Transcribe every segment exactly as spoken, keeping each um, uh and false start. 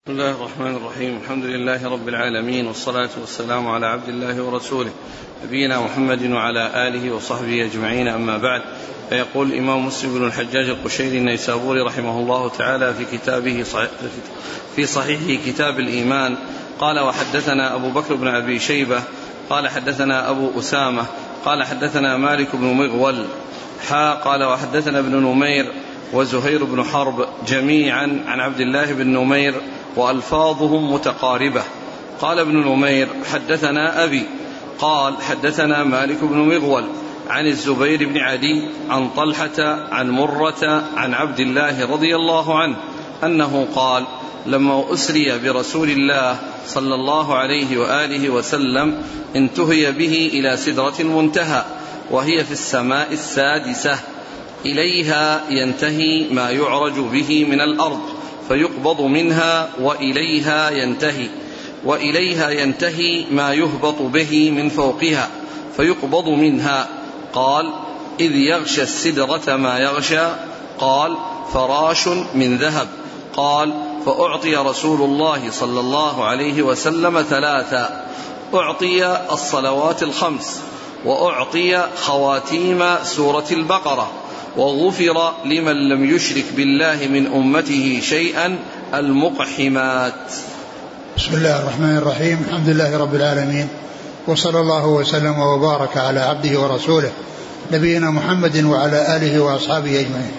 بسم الله الرحمن الرحيم. الحمد لله رب العالمين، والصلاة والسلام على عبد الله ورسوله نبينا محمد وعلى آله وصحبه أجمعين، أما بعد. فيقول الإمام مسلم بن الحجاج القشيري النيسابوري رحمه الله تعالى في كتابه صحيح في صحيحه كتاب الإيمان قال: وحدثنا أبو بكر بن أبي شيبة قال حدثنا أبو أسامة قال حدثنا مالك بن مغول حا قال وحدثنا ابن نمير وزهير بن حرب جميعا عن عبد الله بن نمير وألفاظهم متقاربة. قال ابن نمير: حدثنا أبي قال حدثنا مالك بن مغول عن الزبير بن عدي عن طلحة عن مرة عن عبد الله رضي الله عنه أنه قال: لما أسري برسول الله صلى الله عليه وآله وسلم انتهي به إلى سدرة المنتهى وهي في السماء السادسة، إليها ينتهي ما يعرج به من الأرض فيقبض منها وإليها ينتهي وإليها ينتهي ما يهبط به من فوقها فيقبض منها. قال: إذ يغشى السدرة ما يغشى. قال: فراش من ذهب. قال: فأعطي رسول الله صلى الله عليه وسلم ثلاثا: أعطي الصلوات الخمس، وأعطي خواتيم سورة البقرة، وغفر لمن لم يشرك بالله من أمته شيئا المقحمات. بسم الله الرحمن الرحيم. الحمد لله رب العالمين، وصلى الله وسلم وبارك على عبده ورسوله نبينا محمد وعلى آله وأصحابه أجمعين.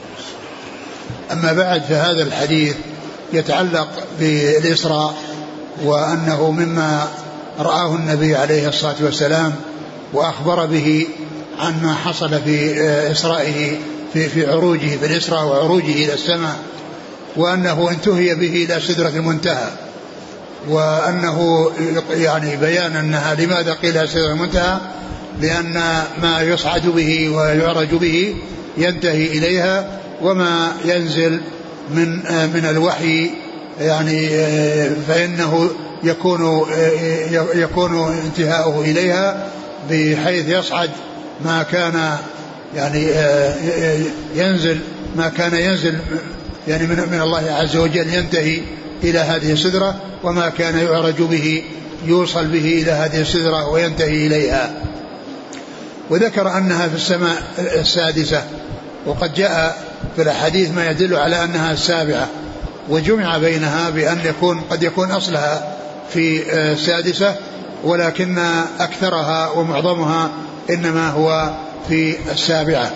أما بعد، فهذا الحديث يتعلق بالإسراء، وأنه مما رآه النبي عليه الصلاة والسلام وأخبر به عن ما حصل في إسرائه في, في عروجه في الإسراء وعروجه إلى السماء، وأنه انتهي به إلى سدرة المنتهى، وأنه يعني بيان أنها لماذا قيل سدرة المنتهى، لأن ما يصعد به ويعرج به ينتهي إليها، وما ينزل من من الوحي يعني فإنه يكون يكون انتهاؤه إليها بحيث يصعد ما كان يعني ينزل ما كان ينزل يعني من من الله عز وجل ينتهي إلى هذه السدرة، وما كان يعرج به يوصل به إلى هذه السدرة وينتهي إليها. وذكر أنها في السماء السادسة، وقد جاء في الحديث ما يدل على أنها السابعة، وجمع بينها بأن يكون قد يكون أصلها في السادسة، ولكن أكثرها ومعظمها إنما هو في السابعة.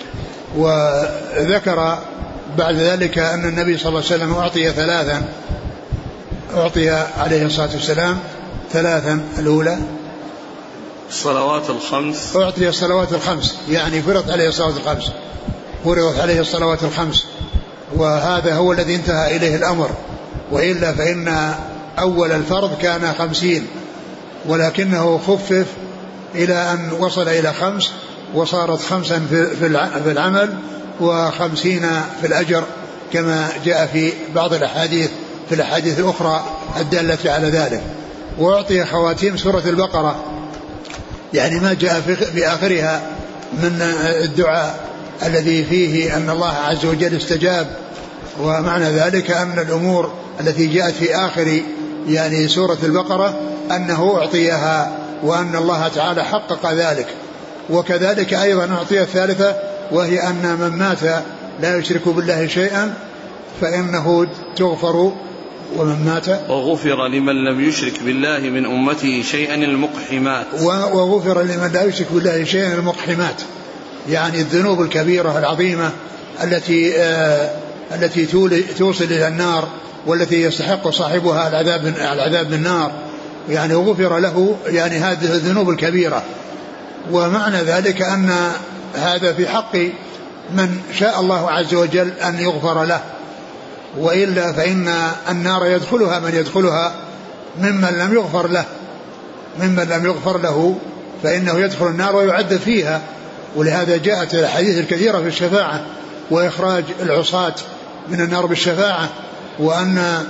وذكر بعد ذلك أن النبي صلى الله عليه وسلم أعطي ثلاثا أعطي عليه الصلاة والسلام ثلاثا: الأولى الصلوات الخمس، أعطي الصلوات الخمس، يعني فرض عليه الصلوات الخمس فرضت عليه الصلوات الخمس، وهذا هو الذي انتهى إليه الأمر، وإلا فإن أول الفرض كان خمسين، ولكنه خفف إلى أن وصل إلى خمس، وصارت خمسا في العمل وخمسين في الأجر، كما جاء في بعض الأحاديث في الأحاديث الأخرى الدالة على ذلك. وأعطي خواتيم سورة البقرة، يعني ما جاء في آخرها من الدعاء الذي فيه أن الله عز وجل استجاب، ومعنى ذلك أن الأمور التي جاءت في آخر يعني سورة البقرة أنه أعطيها، وأن الله تعالى حقق ذلك. وكذلك أيضا أعطي الثالثة، وهي أن من مات لا يشرك بالله شيئا فإنه تغفر، ومن مات وغفر لمن لم يشرك بالله من أمته شيئا المقحمات، وغفر لمن لا يشرك بالله شيئا المقحمات، يعني الذنوب الكبيرة العظيمة التي آه التي توصل إلى النار، والتي يستحق صاحبها العذاب العذاب بالنار، يعني وغفر له يعني هذه الذنوب الكبيرة. ومعنى ذلك أن هذا في حق من شاء الله عز وجل أن يغفر له، وإلا فإن النار يدخلها من يدخلها ممن لم يغفر له ممن لم يغفر له فإنه يدخل النار ويعذب فيها. ولهذا جاءت الحديث الكثيرة في الشفاعة وإخراج العصاة من النار بالشفاعة، وأن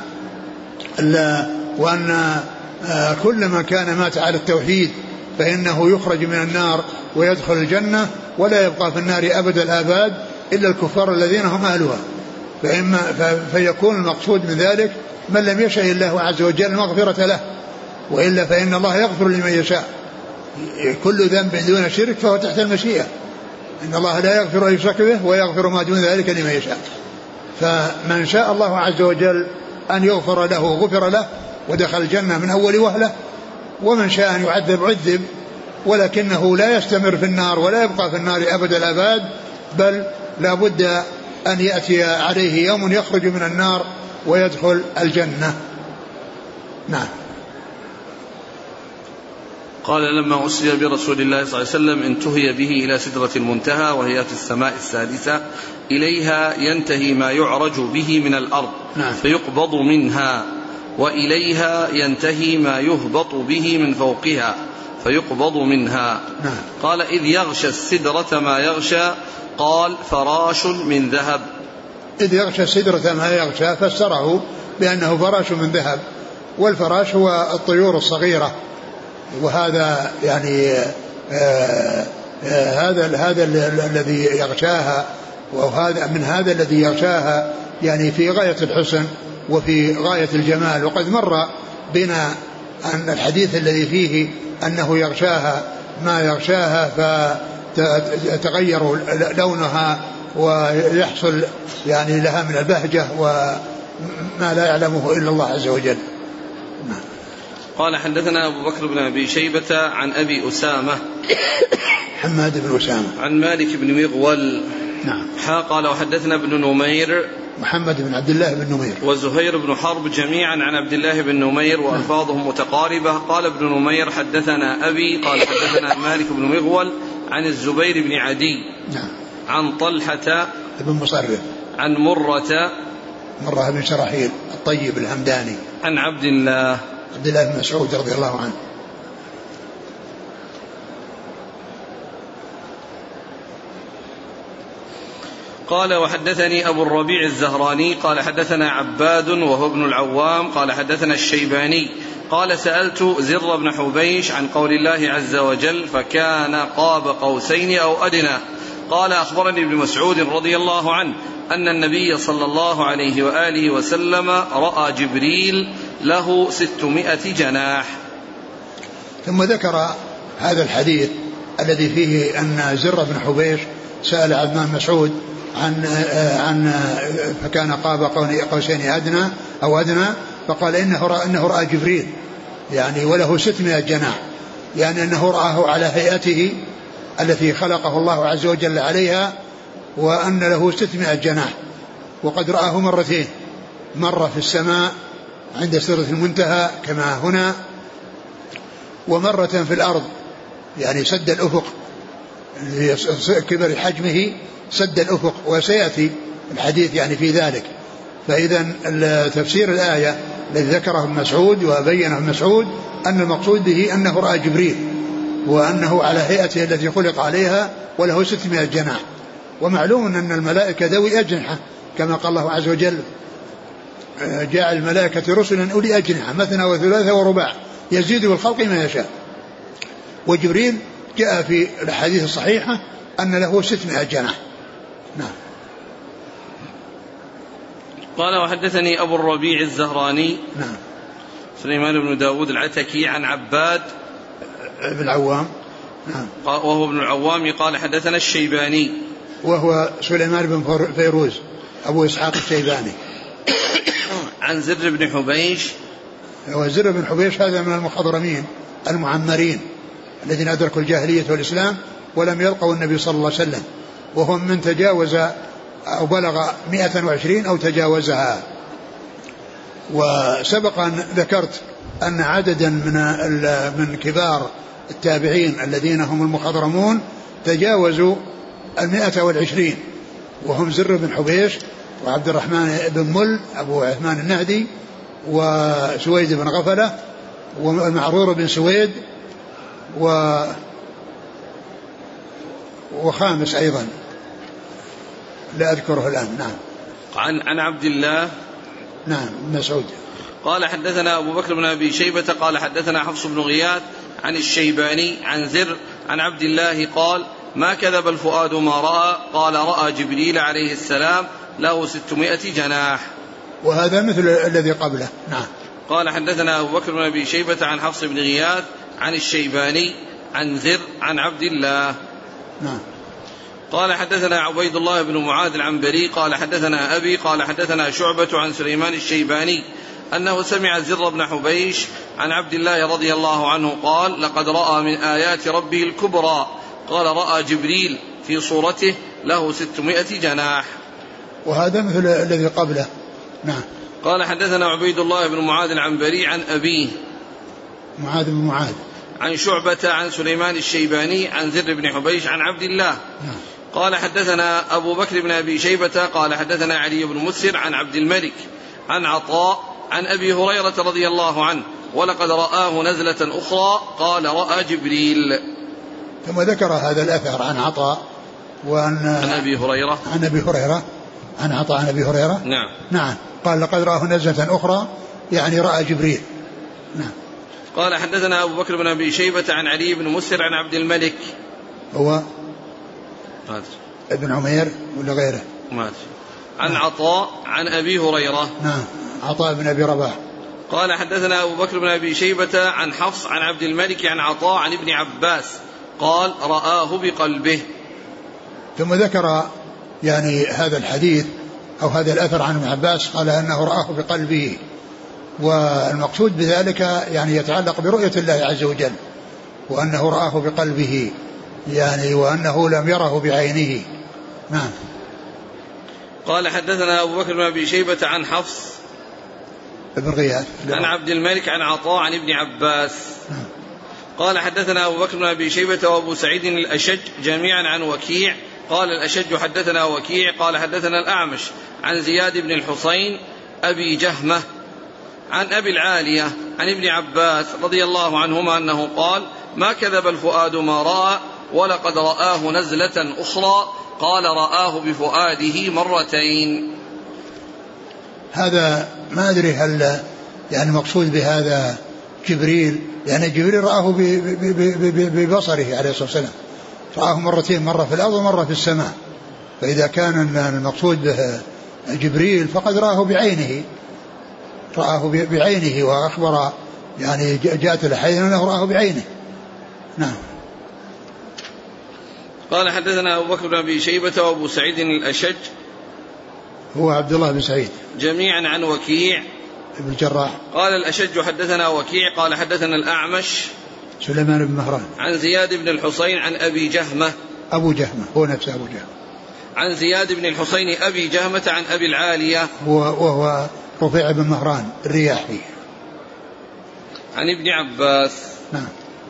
وأن كل من كان مات على التوحيد فإنه يخرج من النار ويدخل الجنة، ولا يبقى في النار أبد الآباد إلا الكفار الذين هم أهلها. فإما فيكون المقصود من ذلك من لم يشاء الله عز وجل المغفرة له، وإلا فإن الله يغفر لمن يشاء، كل ذنب دون شرك فهو تحت المشيئة، إن الله لا يغفر أن يشرك به ويغفر ما دون ذلك لمن يشاء. فمن شاء الله عز وجل أن يغفر له غفر له ودخل الجنة من أول وهلة، ومن شاء أن يعذب عذب، ولكنه لا يستمر في النار ولا يبقى في النار أبد الآباد، بل لا بد أن يأتي عليه يوم يخرج من النار ويدخل الجنة. نعم. قال لما أسري برسول الله صلى الله عليه وسلم انتهي به إلى سدرة المنتهى وهي في السماء السادسة، إليها ينتهي ما يعرج به من الأرض. نعم. فيقبض منها، وإليها ينتهي ما يهبط به من فوقها فيقبض منها. نعم. قال إذ يغشى السدرة ما يغشى، قال فراش من ذهب. إذ يغشى السدرة ما يغشى فسره بأنه فراش من ذهب، والفراش هو الطيور الصغيرة، وهذا يعني آه آه هذا هذا الذي يغشاها، وهذا من هذا الذي يغشاها يعني في غاية الحسن وفي غاية الجمال. وقد مر بنا أن الحديث الذي فيه أنه يغشاها ما يغشاها فتتغير لونها ويحصل يعني لها من البهجة وما لا يعلمه إلا الله عز وجل. قال حدثنا أبو بكر بن أبي شيبة عن أبي أسامة حماد بن أسامة عن مالك بن مغول. نعم. حا قال وحدثنا ابن نمير محمد بن عبد الله بن نمير وزهير بن حرب جميعا عن عبد الله بن نمير وألفاظهم متقاربة. قال ابن نمير حدثنا أبي قال حدثنا مالك بن مغول عن الزبير بن عدي. نعم. عن طلحة بن مصرف عن مرة مرة بن شرحيل الطيب الهمداني عن عبد الله عبد الله بن مسعود رضي الله عنه. قال وحدثني أبو الربيع الزهراني قال حدثنا عباد وهو ابن العوام قال حدثنا الشيباني قال سألت زر بن حبيش عن قول الله عز وجل فكان قاب قوسين أو أدنى. قال أخبرني ابن مسعود رضي الله عنه أن النبي صلى الله عليه وآله وسلم رأى جبريل له ستمائة جناح. ثم ذكر هذا الحديث الذي فيه أن زر بن حبيش سأل عثمان مسعود عن عن فكان قاب قوسين أدنى أو أدنى، فقال إنه رأى, إنه رأى جبريل يعني وله ستمائة جناح، يعني أنه رآه على هيئته التي خلقه الله عز وجل عليها، وأن له ستمائة جناح. وقد رآه مرتين، مرة في السماء عند سدرة المنتهى كما هنا، ومرة في الأرض يعني سد الأفق كبر حجمه سد الأفق، وسيأتي الحديث يعني في ذلك. فإذا تفسير الآية الذي ذكره ابن مسعود وبينه ابن مسعود أن المقصود به أنه رأى جبريل وأنه على هيئته التي خلق عليها وله ستمائة جناح. ومعلوم أن الملائكة ذوي أجنحة كما قال الله عز وجل جاء الملائكة رسلا أولي أجنحة مثنى وثلاثة ورباع يزيد بالخلق ما يشاء. وجبريل جاء في الحديث الصحيحة أن له ستمائة جناح. نعم. قال وحدثني أبو الربيع الزهراني نعم سليمان بن داود العتكي عن عباد بن العوام نعم وهو ابن العوام قال حدثنا الشيباني وهو سليمان بن فيروز أبو إسحاق الشيباني عن زر بن حبيش. وزر بن حبيش هذا من المخضرمين المعمرين الذين أدركوا الجاهلية والإسلام ولم يلقوا النبي صلى الله عليه وسلم، وهم من تجاوز أو بلغ مئة وعشرين أو تجاوزها. وسبق أن ذكرت أن عددا من من كبار التابعين الذين هم المخضرمون تجاوزوا المئة والعشرين، وهم زر بن حبيش وعبد الرحمن بن مل أبو عثمان النهدي وسويد بن غفلة والمعرور بن سويد و وخامس أيضا لا أذكره الآن. نعم. عن عن عبد الله نعم مسعود قال حدثنا أبو بكر بن أبي شيبة قال حدثنا حفص بن غياث عن الشيباني عن زر عن عبد الله قال ما كذب الفؤاد ما رأى. قال رأى جبريل عليه السلام له ستمائة جناح. وهذا مثل الذي قبله. نعم. قال حدثنا أبو بكر بن أبي شيبة عن حفص بن غياث عن الشيباني عن زر عن عبد الله. نعم. قال حدثنا عبيد الله بن معاذ العنبري قال حدثنا أبي قال حدثنا شعبة عن سليمان الشيباني أنه سمع زر بن حبيش عن عبد الله رضي الله عنه قال لقد رأى من آيات ربه الكبرى. قال رأى جبريل في صورته له ستمائة جناح. وهذا مثل الذي قبله. نعم. قال حدثنا عبيد الله بن معاذ العنبري عن أبيه معاذ بن معاذ عن شعبة عن سليمان الشيباني عن زر بن حبيش عن عبد الله. نعم. قال حدثنا أبو بكر بن أبي شيبة قال حدثنا علي بن مسر عن عبد الملك عن عطاء عن أبي هريرة رضي الله عنه ولقد رآه نزلة أخرى قال رأى جبريل. ثم ذكر هذا الأثر عن عطاء وعن عن أبي هريرة عن أبي هريرة عن عطاء عن أبي هريرة. نعم. نعم. قال لقد رآه نزلة أخرى يعني رأى جبريل. نعم. قال حدثنا أبو بكر بن أبي شيبة عن علي بن مسر عن عبد الملك هو مات. ابن عمير ولا غيره مات. عن نعم. عطاء عن أبي هريرة. نعم. عطاء بن أبي رباح. قال حدثنا أبو بكر بن أبي شيبة عن حفص عن عبد الملك عن عطاء عن ابن عباس قال رآه بقلبه. ثم ذكر يعني هذا الحديث أو هذا الأثر عن ابن عباس قال أنه رآه بقلبه، والمقصود بذلك يعني يتعلق برؤية الله عز وجل، وأنه رآه بقلبه يعني وأنه لم يره بعينه. نعم. قال حدثنا أبو بكر بن أبي شيبة عن حفص ابن غياث عن عبد الملك عن عطاء عن ابن عباس. نعم. قال حدثنا أبو بكر بن أبي شيبة وأبو سعيد الأشج جميعا عن وكيع قال الأشج حدثنا وكيع قال حدثنا الأعمش عن زياد بن الحصين أبي جهمة عن أبي العالية عن ابن عباس رضي الله عنهما أنه قال ما كذب الفؤاد ما رأى ولقد رآه نزلة أخرى قال رآه بفؤاده مرتين. هذا ما أدري هل يعني مقصود بهذا جبريل، يعني جبريل رآه ببصره عليه الصلاة والسلام، رآه مرتين، مرة في الأرض ومرة في السماء، فإذا كان المقصود به جبريل فقد رآه بعينه، رآه بعينه وأخبر يعني جاءت الحديث أنه رآه بعينه. نعم. قال حدثنا أبو بكر بن أبي شيبة وأبو سعيد الأشج هو عبد الله بن سعيد جميعا عن وكيع ابن الجراح. قال الأشج حدثنا وكيع قال حدثنا الأعمش سليمان بن مهران عن زياد بن الحصين عن أبي جهمة أبو جهمة هو نفسه أبو جهمة عن زياد بن الحصين أبي جهمة عن أبي العالية وهو رفيع بن مهران الرياحي عن ابن عباس. نعم.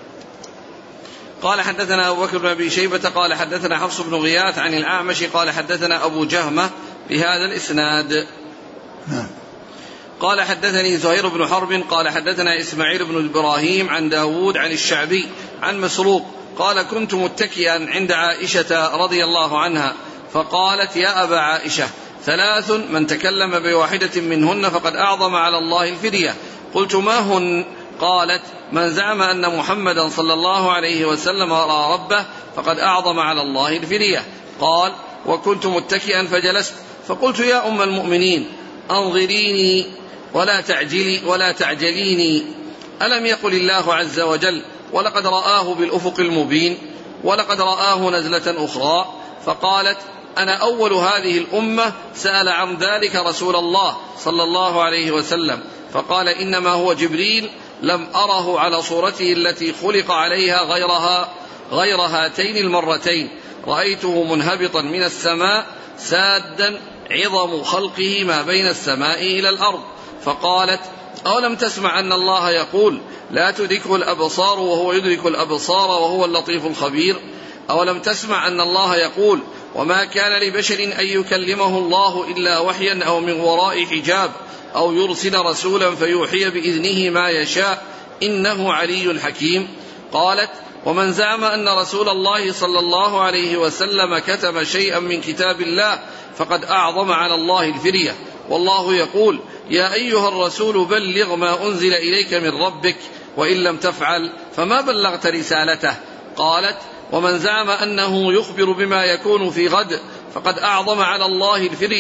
قال حدثنا أبو بكر بن أبي شيبة قال حدثنا حفص بن غياث عن الأعمش قال حدثنا أبو جهمة بهذا الإسناد. نعم. قال حدثني زهير بن حرب قال حدثنا إسماعيل بن إبراهيم عن داود عن الشعبي عن مسروق قال كنت متكئا عند عائشة رضي الله عنها فقالت يا أبا عائشة ثلاث من تكلم بواحدة منهن فقد أعظم على الله الفدية. قلت ما هن؟ قالت من زعم أن محمدا صلى الله عليه وسلم رأى ربه فقد أعظم على الله الفدية. قال وكنت متكئا فجلست فقلت يا أم المؤمنين أنظريني ولا تعجلي ولا تعجليني، ألم يقل الله عز وجل ولقد رآه بالأفق المبين ولقد رآه نزلة أخرى؟ فقالت أنا أول هذه الأمة سأل عن ذلك رسول الله صلى الله عليه وسلم فقال إنما هو جبريل لم أره على صورته التي خلق عليها غيرها غير هاتين المرتين، رأيته منهبطا من السماء سادا عظم خلقه ما بين السماء إلى الأرض. فقالت أولم تسمع أن الله يقول لا تدركه الأبصار وهو يدرك الأبصار وهو اللطيف الخبير؟ أولم تسمع أن الله يقول وما كان لبشر أن يكلمه الله إلا وحيا أو من وراء حجاب أو يرسل رسولا فيوحي بإذنه ما يشاء إنه علي حكيم؟ قالت ومن زعم أن رسول الله صلى الله عليه وسلم كتب شيئا من كتاب الله فقد أعظم على الله الفرية، والله يقول يا أيها الرسول بلغ ما أنزل إليك من ربك وإن لم تفعل فما بلغت رسالته. قالت ومن زعم أنه يخبر بما يكون في غد فقد أعظم على الله الفرية،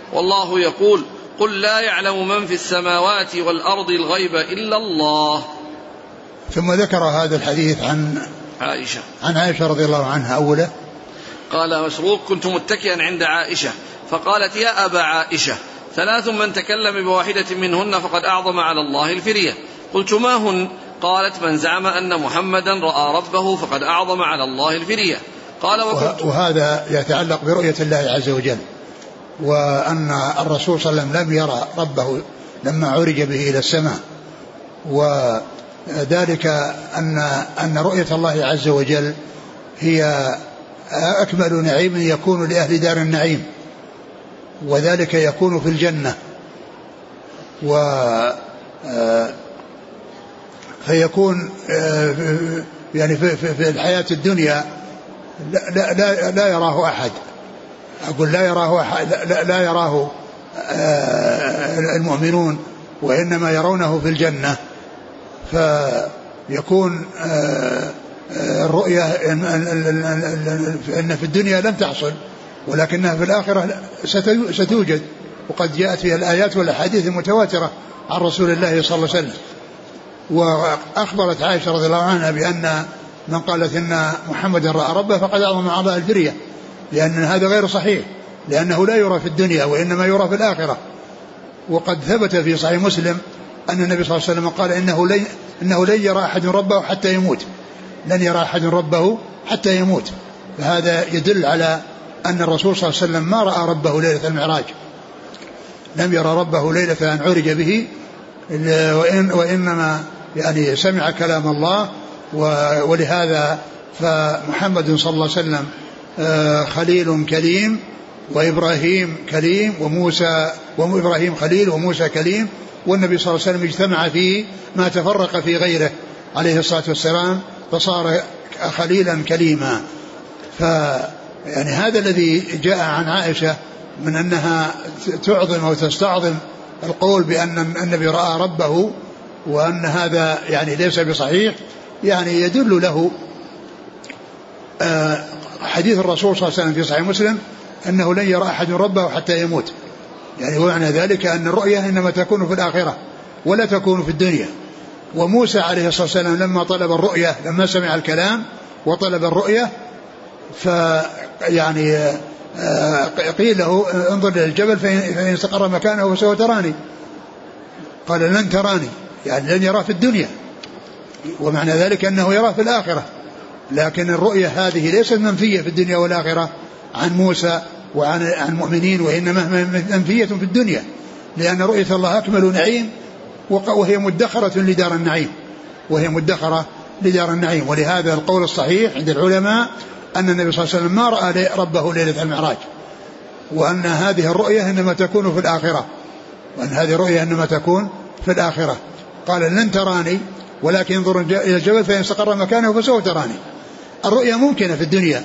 والله يقول قل لا يعلم من في السماوات والأرض الغيب إلا الله. ثم ذكر هذا الحديث عن عائشة عن عائشة رضي الله عنها. أوله قال مسروق كنت متكئا عند عائشة فقالت يا أبا عائشة ثلاث من تكلم بواحدة منهن فقد أعظم على الله الفرية. قلت ما هن؟ قالت من زعم أن محمدا رأى ربه فقد أعظم على الله الفرية. قال وهذا يتعلق برؤية الله عز وجل، وأن الرسول صلى الله عليه وسلم لم يرى ربه لما عرج به إلى السماء، وذلك أن أن رؤية الله عز وجل هي أكمل نعيم يكون لأهل دار النعيم، وذلك يكون في الجنة، و فيكون يعني في الحياة الدنيا لا, لا, لا يراه أحد، أقول لا يراه أحد لا, لا يراه المؤمنون، وإنما يرونه في الجنة. فيكون الرؤية أن في الدنيا لم تحصل، ولكنها في الآخرة ستوجد، وقد جاءت فيها الآيات والأحاديث المتواترة عن رسول الله صلى الله عليه وسلم. وأخبرت عائشة رضي الله عنها بأن من قالت إن محمد رأى ربه فقد أعظم على الله الفرية، لأن هذا غير صحيح، لأنه لا يرى في الدنيا وإنما يرى في الآخرة. وقد ثبت في صحيح مسلم أن النبي صلى الله عليه وسلم قال إنه لن, إنه لن يرى أحد ربه حتى يموت، لن يرى أحد ربه حتى يموت. فهذا يدل على أن الرسول صلى الله عليه وسلم ما رأى ربه ليلة المعراج، لم يرى ربه ليلة أن عرج به، وإن وإنما يعني سمع كلام الله. ولهذا فمحمد صلى الله عليه وسلم خليل كليم، وإبراهيم كليم، وموسى وإبراهيم خليل وموسى كليم، والنبي صلى الله عليه وسلم اجتمع فيه ما تفرق في غيره عليه الصلاة والسلام، فصار خليلا كليما. فيعني هذا الذي جاء عن عائشة من أنها تعظم أو تستعظم القول بأن النبي رأى ربه، وأن هذا يعني ليس بصحيح، يعني يدل له حديث الرسول صلى الله عليه وسلم في صحيح مسلم أنه لن يرى أحد ربه حتى يموت، يعني ومعنى ذلك أن الرؤية إنما تكون في الآخرة ولا تكون في الدنيا. وموسى عليه الصلاة والسلام لما طلب الرؤية، لما سمع الكلام وطلب الرؤية، فيعني قيل له انظر إلى الجبل فإن استقر مكانه فسوف تراني، قال لن تراني، يعني لن يرى في الدنيا، ومعنى ذلك أنه يرى في الآخرة. لكن الرؤية هذه ليست منفية في الدنيا والآخرة عن موسى وعن المؤمنين، وإنما منفية في الدنيا، لأن رؤية الله أكمل نعيم، وهي مدخرة لدار النعيم، وهي مدخرة لدار النعيم. ولهذا القول الصحيح عند العلماء أن النبي صلى الله عليه وسلم ما رأى ربه ليلة المعراج، وأن هذه الرؤية إنما تكون في الآخرة، وأن هذه الرؤية إنما تكون في الآخرة. قال لن تراني ولكن انظر إلى الجبل فإن استقر مكانه فسوف تراني. الرؤية ممكنة في الدنيا،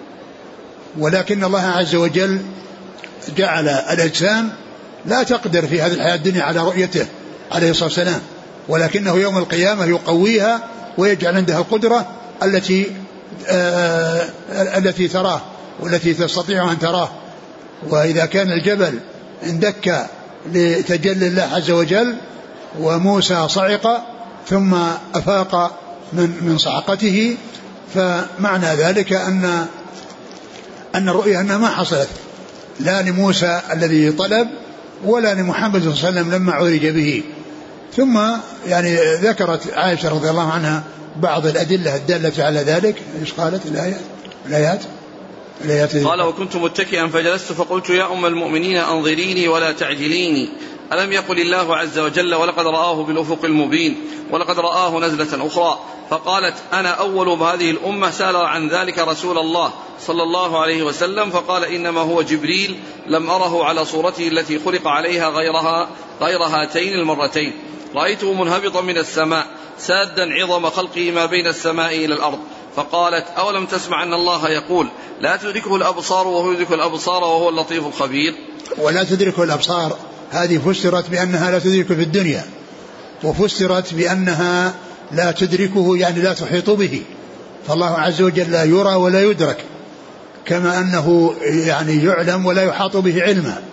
ولكن الله عز وجل جعل الأجسام لا تقدر في هذه الحياة الدنيا على رؤيته عليه الصلاة والسلام، ولكنه يوم القيامة يقويها ويجعل عندها القدرة التي آه التي تراه والتي تستطيع أن تراه. وإذا كان الجبل اندك لتجلي الله عز وجل، وموسى صعق ثم أفاق من من صعقته، فمعنى ذلك أن أن الرؤيا أنها ما حصلت لا لموسى الذي طلب ولا لمحمد صلى الله عليه وسلم لما عرج به. ثم يعني ذكرت عائشة رضي الله عنها بعض الأدلة الدالة على ذلك. ايش قالت الآيات الآيات الآيات قال وكنت متكئا فجلست فقلت يا أم المؤمنين أنظريني ولا تعجليني، ألم يقل الله عز وجل ولقد رآه بالأفق المبين ولقد رآه نزلة أخرى؟ فقالت أنا أول هذه الأمة سأل عن ذلك رسول الله صلى الله عليه وسلم فقال إنما هو جبريل، لم أره على صورته التي خلق عليها غيرها غير هاتين المرتين، رأيته منهبطا من السماء سادا عظم خلقه ما بين السماء إلى الأرض. فقالت أولم تسمع أن الله يقول لا تدركه الأبصار وهو يدرك الأبصار وهو اللطيف الخبير؟ ولا تدركه الأبصار هذه فسرت بأنها لا تدركه في الدنيا، وفسرت بأنها لا تدركه يعني لا تحيط به، فالله عز وجل لا يرى ولا يدرك، كما أنه يعني يعلم ولا يحاط به علما.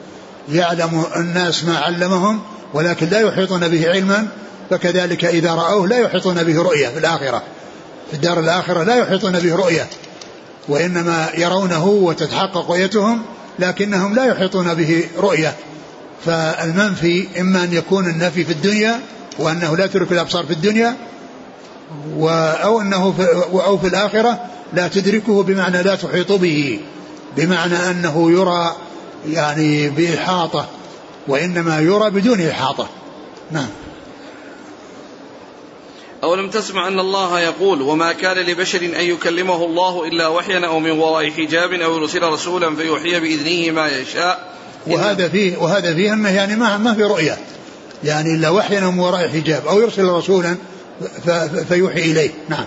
يعلم الناس ما علمهم ولكن لا يحيطون به علما، فكذلك إذا رأوه لا يحيطون به رؤية في الآخرة، في الدار الآخرة لا يحيطون به رؤية، وإنما يرونه وتتحقق رؤيتهم لكنهم لا يحيطون به رؤية. فالمنفي إما أن يكون النفي في الدنيا وأنه لا تدرك الأبصار في الدنيا، أو أنه في, أو في الآخرة لا تدركه بمعنى لا تحيط به، بمعنى أنه يرى يعني بإحاطة، وإنما يرى بدون إحاطة. نعم. أو لم تسمع أن الله يقول وما كان لبشر أن يكلمه الله إلا وحيا أو من وراء حجاب أو يرسل رسولا فيوحي بإذنه ما يشاء. وهذا فيه وهذا فيه أنه يعني ما ما في رؤية، يعني إلا وحيا أو من وراء حجاب أو يرسل رسولا فيوحي إليه. نعم.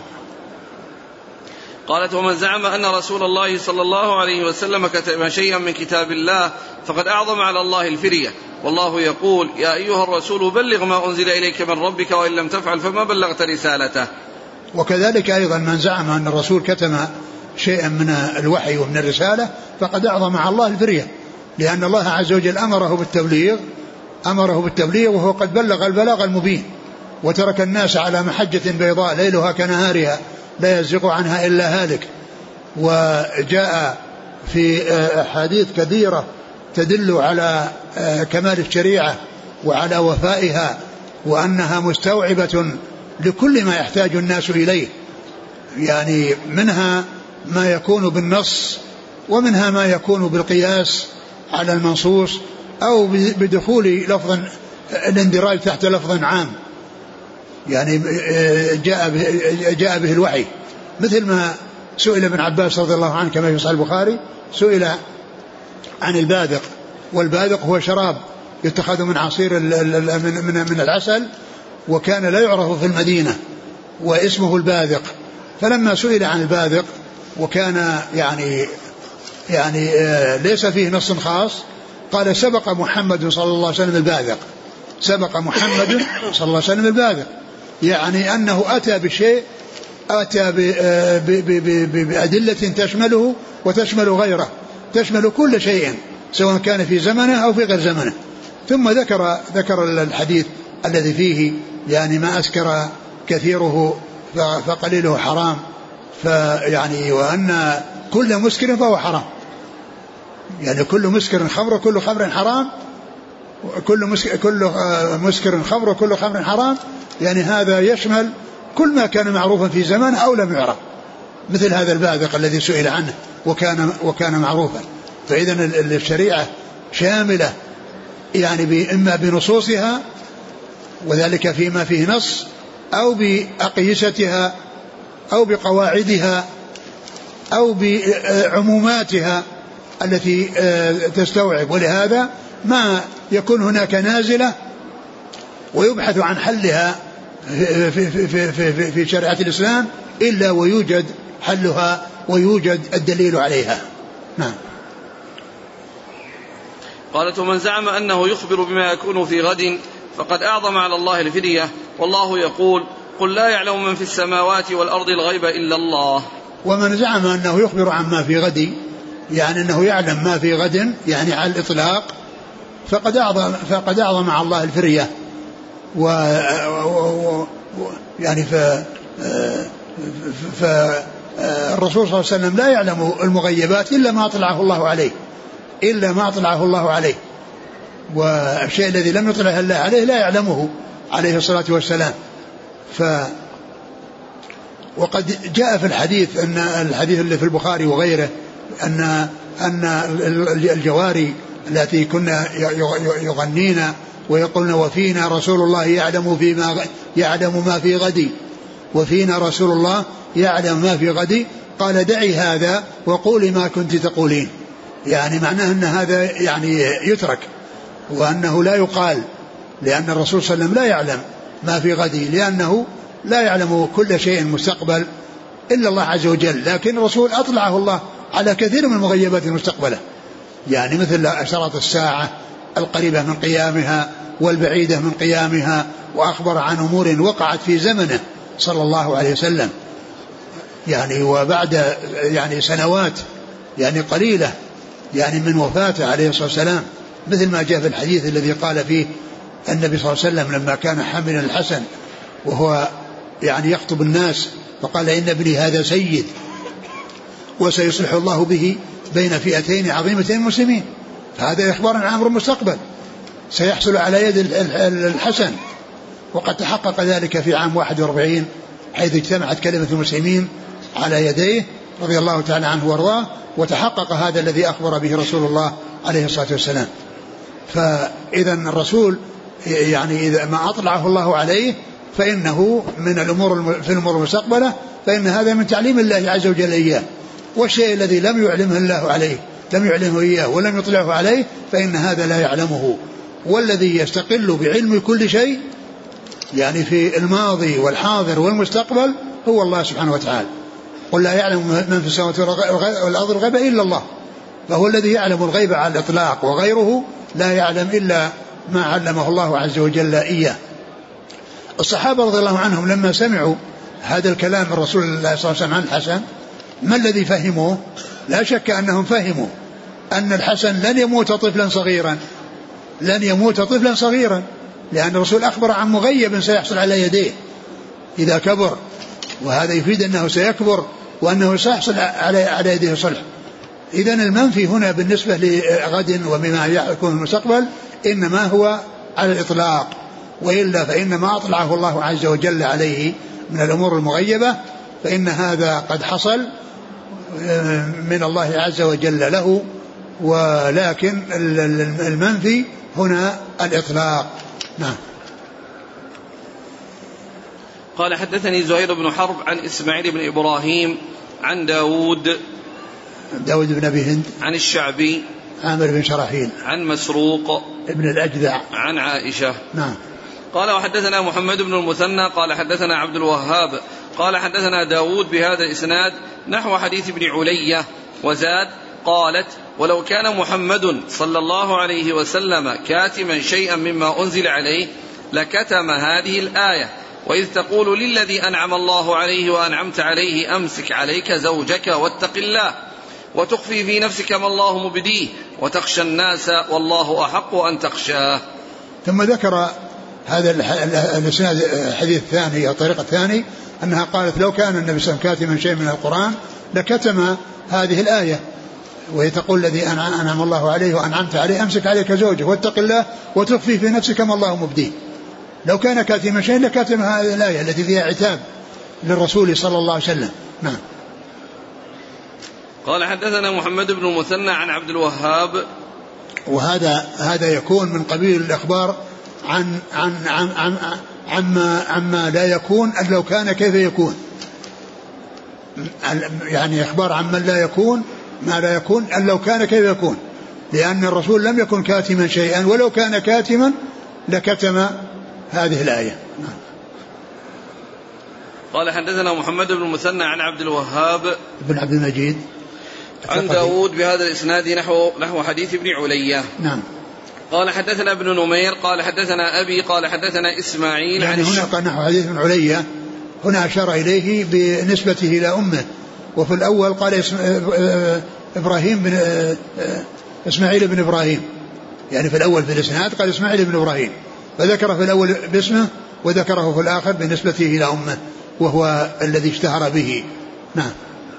قالت ومن زعم أن رسول الله صلى الله عليه وسلم كتب شيئا من كتاب الله فقد أعظم على الله الفرية، والله يقول يا أيها الرسول بلغ ما أنزل إليك من ربك وإن لم تفعل فما بلغت رسالته. وكذلك أيضا من زعم أن الرسول كتم شيئا من الوحي ومن الرسالة فقد أعظم على الله الفرية، لأن الله عز وجل أمره بالتبليغ أمره بالتبليغ وهو قد بلغ البلاغ المبين، وترك الناس على محجة بيضاء ليلها كنهارها لا يزيغ عنها إلا هالك. وجاء في أحاديث كثيرة تدل على كمال الشريعة وعلى وفائها وأنها مستوعبة لكل ما يحتاج الناس إليه، يعني منها ما يكون بالنص ومنها ما يكون بالقياس على المنصوص أو بدخول لفظ الاندراج تحت لفظ عام، يعني جاء به, جاء به الوحي، مثل ما سئل ابن عباس رضي الله عنه كما في صحيح البخاري، سئل عن الباذق، والباذق هو شراب يتخذ من عصير من من العسل، وكان لا يعرف في المدينة واسمه الباذق، فلما سئل عن الباذق وكان يعني يعني ليس فيه نص خاص قال سبق محمد صلى الله عليه وسلم الباذق، سبق محمد صلى الله عليه وسلم الباذق، يعني أنه أتى بشيء أتى بأدلة تشمله وتشمل غيره، تشمل كل شيء سواء كان في زمنه أو في غير زمنه. ثم ذكر ذكر الحديث الذي فيه يعني ما أسكر كثيره فقليله حرام، فيعني وأن كل مسكر فهو حرام، يعني كل مسكر خمر وكل خمر حرام، كل مسكر, كل مسكر خمر وكل خمر حرام، يعني هذا يشمل كل ما كان معروفا في زمان أو لم يعرف، مثل هذا الباذق الذي سئل عنه وكان وكان معروفا. فإذا الشريعة شاملة يعني إما بنصوصها وذلك فيما فيه نص أو بأقيستها أو بقواعدها أو بعموماتها التي تستوعب، ولهذا ما يكون هناك نازلة ويبحث عن حلها في, في, في, في, في شريعة الإسلام إلا ويوجد حلها ويوجد الدليل عليها. نعم. قالت ومن زعم أنه يخبر بما يكون في غد فقد أعظم على الله الفرية، والله يقول قل لا يعلم من في السماوات والأرض الغيب إلا الله. ومن زعم أنه يخبر عما في غد يعني أنه يعلم ما في غد يعني على الإطلاق فقد أعظم, فقد أعظم على الله الفرية. و يعني ف فالرسول صلى الله عليه وسلم لا يعلم المغيبات إلا ما أطلعه الله عليه إلا ما أطلعه الله عليه والشيء الذي لم يطلعه الله عليه لا يعلمه عليه الصلاة والسلام. ف وقد جاء في الحديث أن الحديث اللي في البخاري وغيره أن أن الجواري التي كنا يغنين ويقولن وفينا رسول الله يعلم فيما يعلم ما في غد، وفينا رسول الله يعلم ما في غد، قال دعي هذا وقولي ما كنت تقولين، يعني معناه أن هذا يعني يترك وأنه لا يقال، لأن الرسول صلى الله عليه وسلم لا يعلم ما في غد لأنه لا يعلم كل شيء مستقبل إلا الله عز وجل، لكن الرسول أطلعه الله على كثير من المغيبات المستقبلة، يعني مثل أشراط الساعة القريبة من قيامها والبعيدة من قيامها، وأخبر عن أمور وقعت في زمنه صلى الله عليه وسلم يعني وبعد يعني سنوات يعني قليلة يعني من وفاته عليه الصلاة والسلام، مثل ما جاء في الحديث الذي قال فيه النبي صلى الله عليه وسلم لما كان حاملا الحسن وهو يعني يخطب الناس فقال إن ابني هذا سيد وسيصلح الله به بين فئتين عظيمتين مسلمين. فهذا إخبار عن أمر المستقبل سيحصل على يد الحسن، وقد تحقق ذلك في عام واحد وأربعين حيث اجتمعت كلمة المسلمين على يديه رضي الله تعالى عنه وارضاه، وتحقق هذا الذي أخبر به رسول الله عليه الصلاة والسلام. فإذا الرسول يعني إذا ما أطلعه الله عليه فإنه من الأمور في الأمور المستقبلة، فإن هذا من تعليم الله عز وجل إياه. والشيء الذي لم يعلمه الله عليه لم يعلمه إياه ولم يطلعه عليه فإن هذا لا يعلمه. والذي يستقل بعلم كل شيء يعني في الماضي والحاضر والمستقبل هو الله سبحانه وتعالى. قل لا يعلم من في السماوات والأرض الغيب إلا الله، فهو الذي يعلم الغيب على الإطلاق، وغيره لا يعلم إلا ما علمه الله عز وجل إياه. الصحابة رضي الله عنهم لما سمعوا هذا الكلام من رسول الله صلى الله عليه وسلم عن الحسن ما الذي فهموه؟ لا شك أنهم فهموا أن الحسن لن يموت طفلا صغيرا لن يموت طفلا صغيرا لأن الرسول أخبر عن مغيب سيحصل على يديه إذا كبر، وهذا يفيد أنه سيكبر وأنه سيحصل على يديه صلح. إذن المنفي هنا بالنسبة لغد وبما يكون في المستقبل إنما هو على الإطلاق، وإلا فإنما أطلعه الله عز وجل عليه من الأمور المغيبة فإن هذا قد حصل من الله عز وجل له، ولكن المنفي هنا الإطلاق. نعم. قال حدثني زهير بن حرب عن إسماعيل بن إبراهيم عن داود داود بن أبي هند عن الشعبي عامر بن شراحيل عن مسروق ابن الأجدع عن عائشة. نعم. قال وحدثنا محمد بن المثنى قال حدثنا عبد الوهاب قال حدثنا داود بهذا الإسناد نحو حديث ابن علية وزاد قالت ولو كان محمد صلى الله عليه وسلم كاتما شيئا مما أنزل عليه لكتم هذه الآية وإذ تقول للذي أنعم الله عليه وأنعمت عليه أمسك عليك زوجك واتق الله وتخفي في نفسك ما الله مبديه وتخشى الناس والله أحق أن تخشاه. ثم ذكر هذا الإسناد الحديث الثاني الطريقة الثاني أنها قالت لو كان النبي صلى الله عليه وسلم كاتما شيء من القرآن لكتم هذه الآية وهي تقول الذي أنعم الله عليه وأنعمت عليه أمسك عليك زوجك واتق الله وتخفي في نفسك ما الله مبديه. لو كان كاتما شيء لكتم هذه الآية التي فيها عتاب للرسول صلى الله عليه وسلم. نعم. قال حدثنا محمد بن المثنى عن عبد الوهاب وهذا هذا يكون من قبيل الإخبار عن عن عن عن عما عما لا يكون أن لو كان كيف يكون، يعني إخبار عما لا يكون ما لا يكون أن لو كان كيف يكون، لأن الرسول لم يكن كاتما شيئا ولو كان كاتما لكتم هذه الآية. قال حدثنا محمد بن المثنى عن عبد الوهاب بن عبد المجيد عن داود بهذا الإسناد نحو نحو حديث ابن علية. نعم. قال حدثنا ابن نمير قال حدثنا أبي قال حدثنا إسماعيل يعني عن هنا قال نحو حديث ابن علية، هنا أشار إليه بنسبته إلى أمه، وفي الأول قال اسم إبراهيم بن إسماعيل بن إبراهيم، يعني في الأول في الإسناد قال إسماعيل بن إبراهيم، فذكر في الأول باسمه وذكره في الآخر بنسبته إلى أمه وهو الذي اشتهر به. نعم.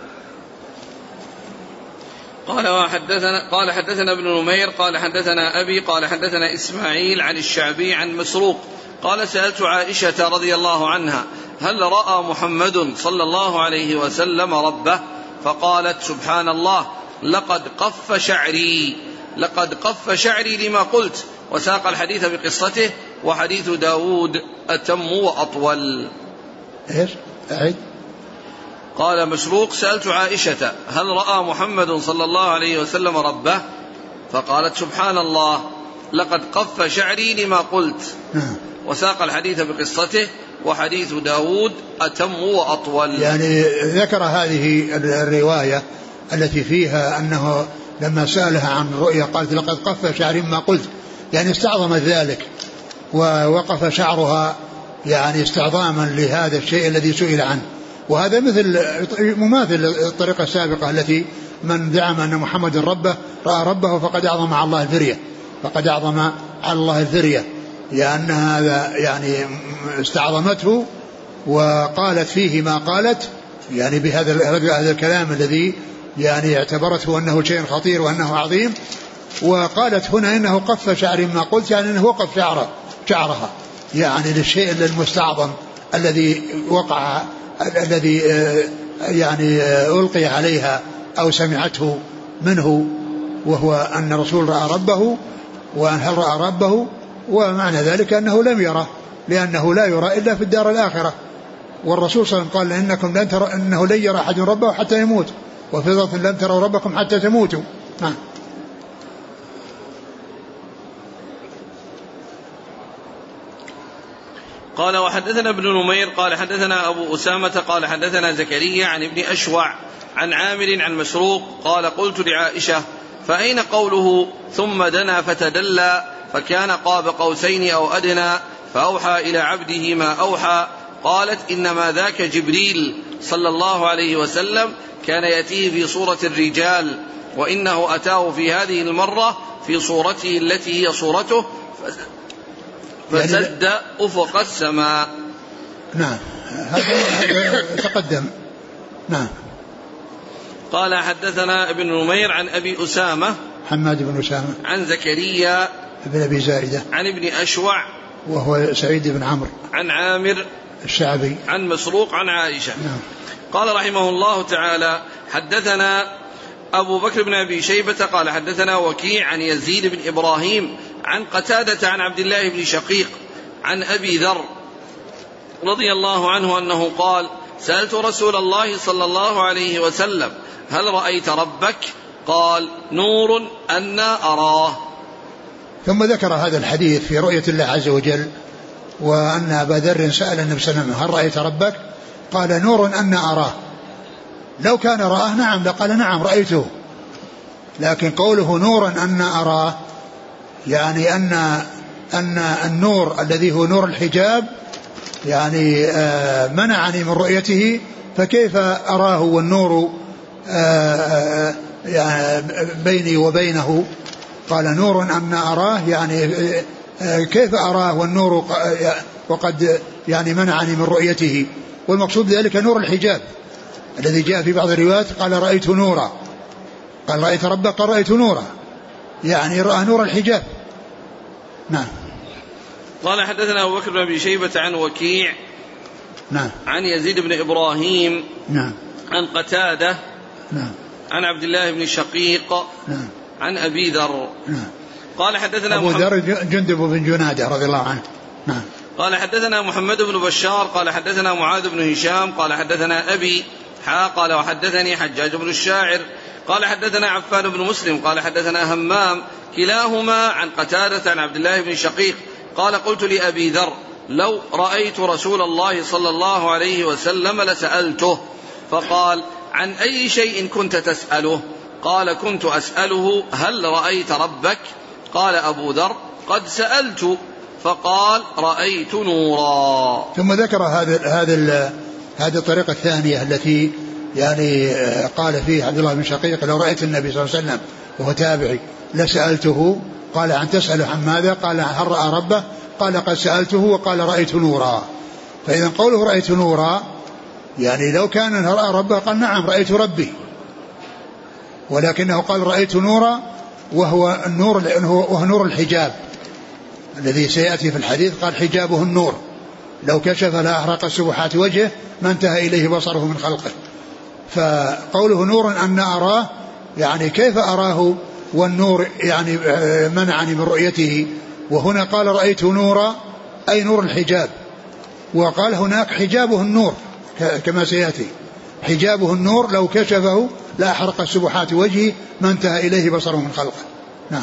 قال وحدثنا قال حدثنا ابن نمير قال حدثنا أبي قال حدثنا إسماعيل عن الشعبي عن مسروق قال سألت عائشة رضي الله عنها هل رأى محمد صلى الله عليه وسلم ربه؟ فقالت سبحان الله لقد قف شعري لقد قف شعري لما قلت، وساق الحديث بقصته وحديث داود أتم وأطول. إيش؟ أعيد. قال مسروق سألت عائشة هل رأى محمد صلى الله عليه وسلم ربه؟ فقالت سبحان الله لقد قف شعري لما قلت، وساق الحديث بقصته وحديث داود أتم وأطول. يعني ذكر هذه الرواية التي فيها أنه لما سألها عن رؤيا قالت لقد قف شعري ما قلت، يعني استعظمت ذلك ووقف شعرها يعني استعظاما لهذا الشيء الذي سئل عنه. وهذا مثل مماثل الطريقة السابقة التي من زعم أن محمد ربه رأى ربه فقد أعظم على الله الفرية، فقد أعظم على الله الذرية، لأن هذا يعني استعظمته وقالت فيه ما قالت يعني بهذا هذا الكلام الذي يعني اعتبرته أنه شيء خطير وأنه عظيم. وقالت هنا إنه قف شعر ما قلت، يعني أنه وقف شعره شعرها يعني للشيء المستعظم الذي وقع الذي يعني ألقي عليها أو سمعته منه، وهو أن الرسول رأى ربه، وهل رأى ربه، ومعنى ذلك أنه لم يره، لأنه لا يرى إلا في الدار الآخرة. والرسول صلى الله عليه وسلم قال إنكم لن ترى إنه لن يرى أحد ربه حتى يموت، وفي ظرف لن تروا ربكم حتى تموتوا. نعم. قال وحدثنا ابن نمير قال حدثنا أبو أسامة قال حدثنا زكريا عن ابن أشوع عن عامر عن مسروق قال قلت لعائشة فأين قوله ثم دنا فتدلى فكان قاب قوسين أو أدنى فأوحى إلى عبده ما أوحى؟ قالت إنما ذاك جبريل صلى الله عليه وسلم كان يأتيه في صورة الرجال، وإنه أتاه في هذه المرة في صورته التي هي صورته فسد أفق السماء. نعم هذا تقدم. نعم. قال حدثنا ابن نمير عن أبي أسامة حماد بن أسامة عن زكريا بن أبي زائدة عن ابن أشوع وهو سعيد بن عمرو عن عامر الشعبي عن مسروق عن عائشة. نعم. قال رحمه الله تعالى حدثنا أبو بكر بن أبي شيبة قال حدثنا وكيع عن يزيد بن إبراهيم عن قتادة عن عبد الله بن شقيق عن أبي ذر رضي الله عنه أنه قال سألت رسول الله صلى الله عليه وسلم هل رأيت ربك؟ قال نور أنا أراه. ثم ذكر هذا الحديث في رؤية الله عز وجل، وأن أبا ذر سأل النبي صلى الله عليه وسلم هل رأيت ربك؟ قال نور أنا أراه. لو كان رآه نعم لقال نعم رأيته، لكن قوله نور أنا أراه يعني أن أن النور الذي هو نور الحجاب يعني آه منعني من رؤيته، فكيف أراه والنور آه يعني بيني وبينه؟ قال نور أنا أراه يعني آه كيف أراه والنور وقد يعني منعني من رؤيته. والمقصود ذلك نور الحجاب الذي جاء في بعض الروايات قال رأيت نورا، قال رأيت ربك قال رأيت نورا، يعني رأى نور الحجاب. نعم. قال حدثنا أبو بكر بن أبي شيبة عن وكيع نعم عن يزيد بن إبراهيم نعم عن قتادة نعم عن عبد الله بن شقيق نعم عن أبي ذر. نعم. قال حدثنا أبو ذر جندب بن جنادة رضي الله عنه. نعم. قال حدثنا محمد بن بشار قال حدثنا معاذ بن هشام قال حدثنا أبي حا قال وحدثني حجاج بن الشاعر قال حدثنا عفان بن مسلم قال حدثنا همام كلاهما عن قتادة عن عبد الله بن شقيق قال قلت لأبي ذر لو رأيت رسول الله صلى الله عليه وسلم لسألته، فقال عن أي شيء كنت تسأله؟ قال كنت أسأله هل رأيت ربك؟ قال أبو ذر قد سألت، فقال رأيت نورا. ثم ذكر هذا هذا هذه الطريقة الثانية التي يعني قال فيه عبد الله بن شقيق لو رأيت النبي صلى الله عليه وسلم وهو تابعي لسألته. قال عن تسأل عن ماذا؟ قال هل رأى ربه؟ قال قد سألته وقال رأيت نورا. فإذا قوله رأيت نورا يعني لو كان رأى ربه قال نعم رأيت ربي، ولكنه قال رأيت نورا وهو النور وهو نور الحجاب الذي سيأتي في الحديث. قال حجابه النور لو كشف لأحرق سبحات وجهه ما انتهى إليه بصره من خلقه. فقوله نور أن أراه يعني كيف أراه والنور يعني منعني من رؤيته، وهنا قال رأيت نورا أي نور الحجاب، وقال هناك حجابه النور كما سيأتي حجابه النور لو كشفه لا أحرق سبحات وجهه ما انتهى إليه بصره من خلقه. نعم.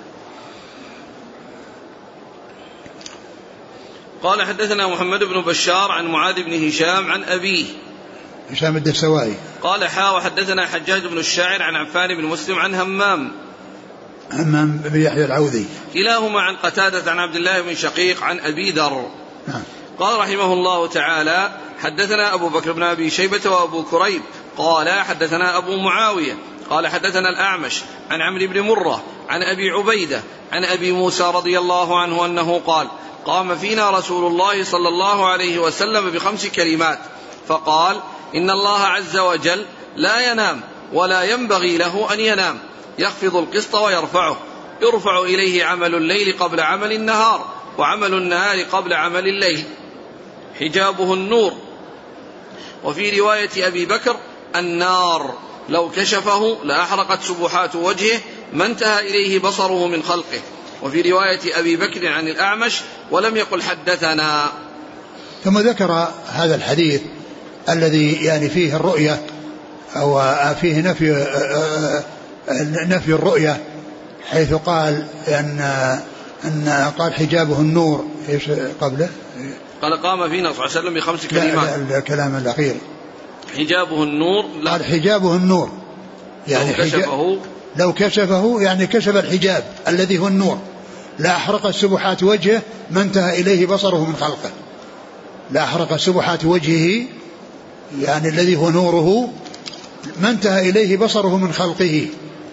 قال حدثنا محمد بن بشار عن معاذ بن هشام عن أبيه هشام الدستوائي قال حا وحدثنا حجاج بن الشاعر عن عفان بن مسلم عن همام همام بن يحيى العوذي كلاهما عن قتادة عن عبد الله بن شقيق عن أبي ذر. نعم. قال رحمه الله تعالى حدثنا أبو بكر بن أبي شيبة وأبو كريب قال حدثنا أبو معاوية قال حدثنا الأعمش عن عمرو بن مرة عن أبي عبيدة عن أبي موسى رضي الله عنه أنه قال قام فينا رسول الله صلى الله عليه وسلم بخمس كلمات فقال إن الله عز وجل لا ينام ولا ينبغي له أن ينام، يخفض القسط ويرفعه، يرفع إليه عمل الليل قبل عمل النهار وعمل النهار قبل عمل الليل، حجابه النور. وفي رواية أبي بكر النار لو كشفه لأحرقت سبحات وجهه ما انتهى إليه بصره من خلقه. وفي رواية أبي بكر عن الأعمش ولم يقل حدثنا. ثم ذكر هذا الحديث الذي يعني فيه الرؤية أو فيه نفي نفي الرؤية، حيث قال أن أن قال حجابه النور. إيش قبله؟ قال قام فينا صلى الله عليه وسلم بخمس كلمات. لا الكلام الأخير حجابه النور. قال حجابه النور يعني لو كشفه لو كشفه يعني كشف الحجاب الذي هو النور لا أحرق سبحات وجهه ما انتهى إليه بصره من خلقه. لا أحرق سبحات وجهه يعني الذي هو نوره ما انتهى إليه بصره من خلقه.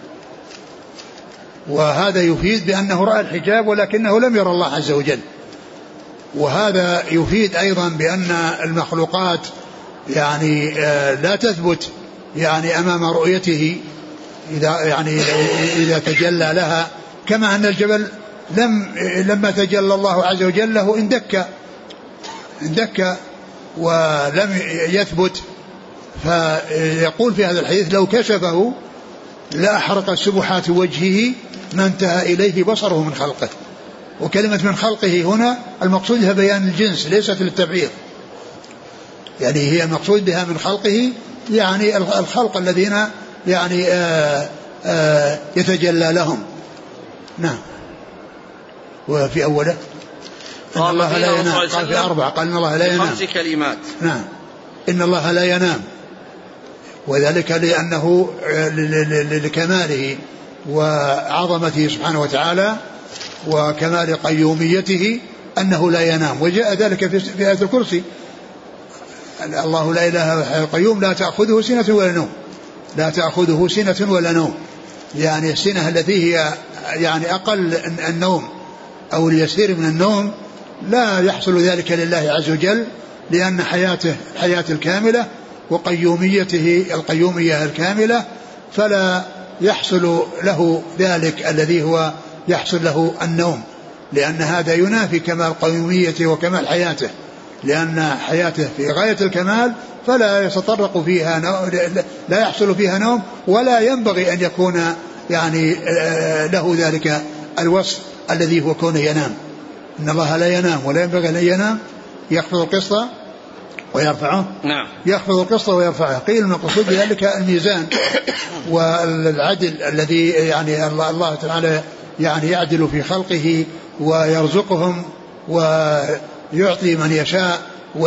وهذا يفيد بأنه رأى الحجاب ولكنه لم يرى الله عز وجل. وهذا يفيد أيضا بأن المخلوقات يعني لا تثبت يعني أمام رؤيته إذا يعني إذا تجلى لها، كما أن الجبل لم لما تجلى الله عز وجل له اندك اندك ولم يثبت. فيقول في هذا الحديث لو كشفه لأحرق سبحات وجهه ما انتهى إليه بصره من خلقه. وكلمة من خلقه هنا المقصود بها بيان الجنس ليست للتبعيض، يعني هي المقصود بها من خلقه يعني الخلق الذين يعني آآ آآ يتجلى لهم. نعم. وفي أوله إن الله لا ينام، قال في أربعة قال إن الله لا ينام خمس كلمات. نعم إن الله لا ينام، وذلك لأنه لكماله وعظمته سبحانه وتعالى وكمال قيوميته أنه لا ينام. وجاء ذلك في آية الكرسي الله لا إله إلا القيوم لا تأخذه سنة ولا نوم، لا تأخذه سنة ولا نوم، يعني السنة التي هي يعني أقل النوم أو اليسير من النوم لا يحصل ذلك لله عز وجل، لأن حياته الحياة الكاملة وقيوميته القيومية الكاملة، فلا يحصل له ذلك الذي هو يحصل له النوم، لأن هذا ينافي كمال قيوميته وكمال حياته، لأن حياته في غاية الكمال فلا يتطرق فيها نوم، لا يحصل فيها نوم، ولا ينبغي أن يكون يعني له ذلك الوصف الذي هو كونه ينام. إن الله لا ينام ولا ينبغي أن ينام، يخفض القسط ويرفعه. نعم. يخفض القسط ويرفعه. قيل المقصود بذلك الميزان والعدل الذي يعني الله, الله تعالى يعني يعدل في خلقه ويرزقهم ويعطي من يشاء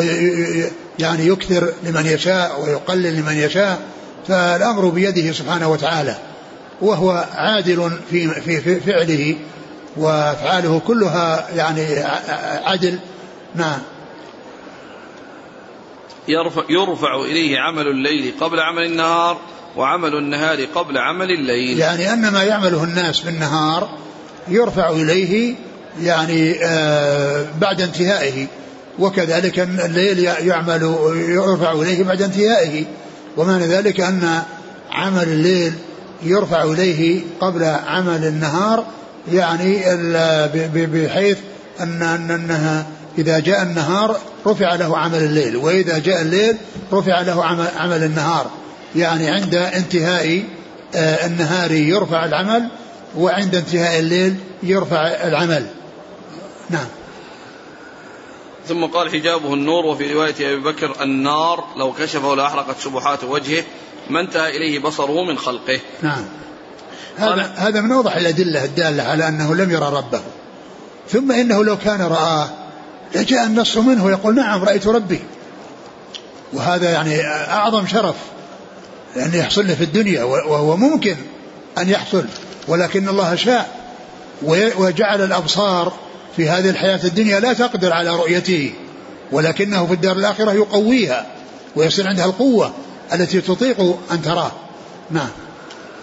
ويعني يكثر لمن يشاء ويقلل لمن يشاء، فالأمر بيده سبحانه وتعالى، وهو عادل في, في, في فعله وأفعاله كلها يعني عدل. نعم. يرفع, يرفع إليه عمل الليل قبل عمل النهار وعمل النهار قبل عمل الليل، يعني أن ما يعمله الناس بالنهار يرفع إليه يعني آه بعد انتهائه، وكذلك الليل يعمل يرفع إليه بعد انتهائه. ومعنى ذلك أن عمل الليل يرفع إليه قبل عمل النهار، يعني بحيث أن أنها إذا جاء النهار رفع له عمل الليل، وإذا جاء الليل رفع له عمل النهار، يعني عند انتهاء النهار يرفع العمل وعند انتهاء الليل يرفع العمل. نعم. ثم قال حجابه النور. وفي رواية أبي بكر النار لو كشفه لأحرقت سبحات وجهه ما انتهى إليه بصره من خلقه. نعم. هذا, هذا من أوضح الأدلة الدالة على أنه لم يرى ربه. ثم إنه لو كان رآه لجاء النص منه يقول نعم رأيت ربي، وهذا يعني أعظم شرف لأن يحصل له في الدنيا، وهو ممكن أن يحصل، ولكن الله شاء وجعل الأبصار في هذه الحياة الدنيا لا تقدر على رؤيته، ولكنه في الدار الآخرة يقويها ويصير عندها القوة التي تطيق أن تراه. نعم.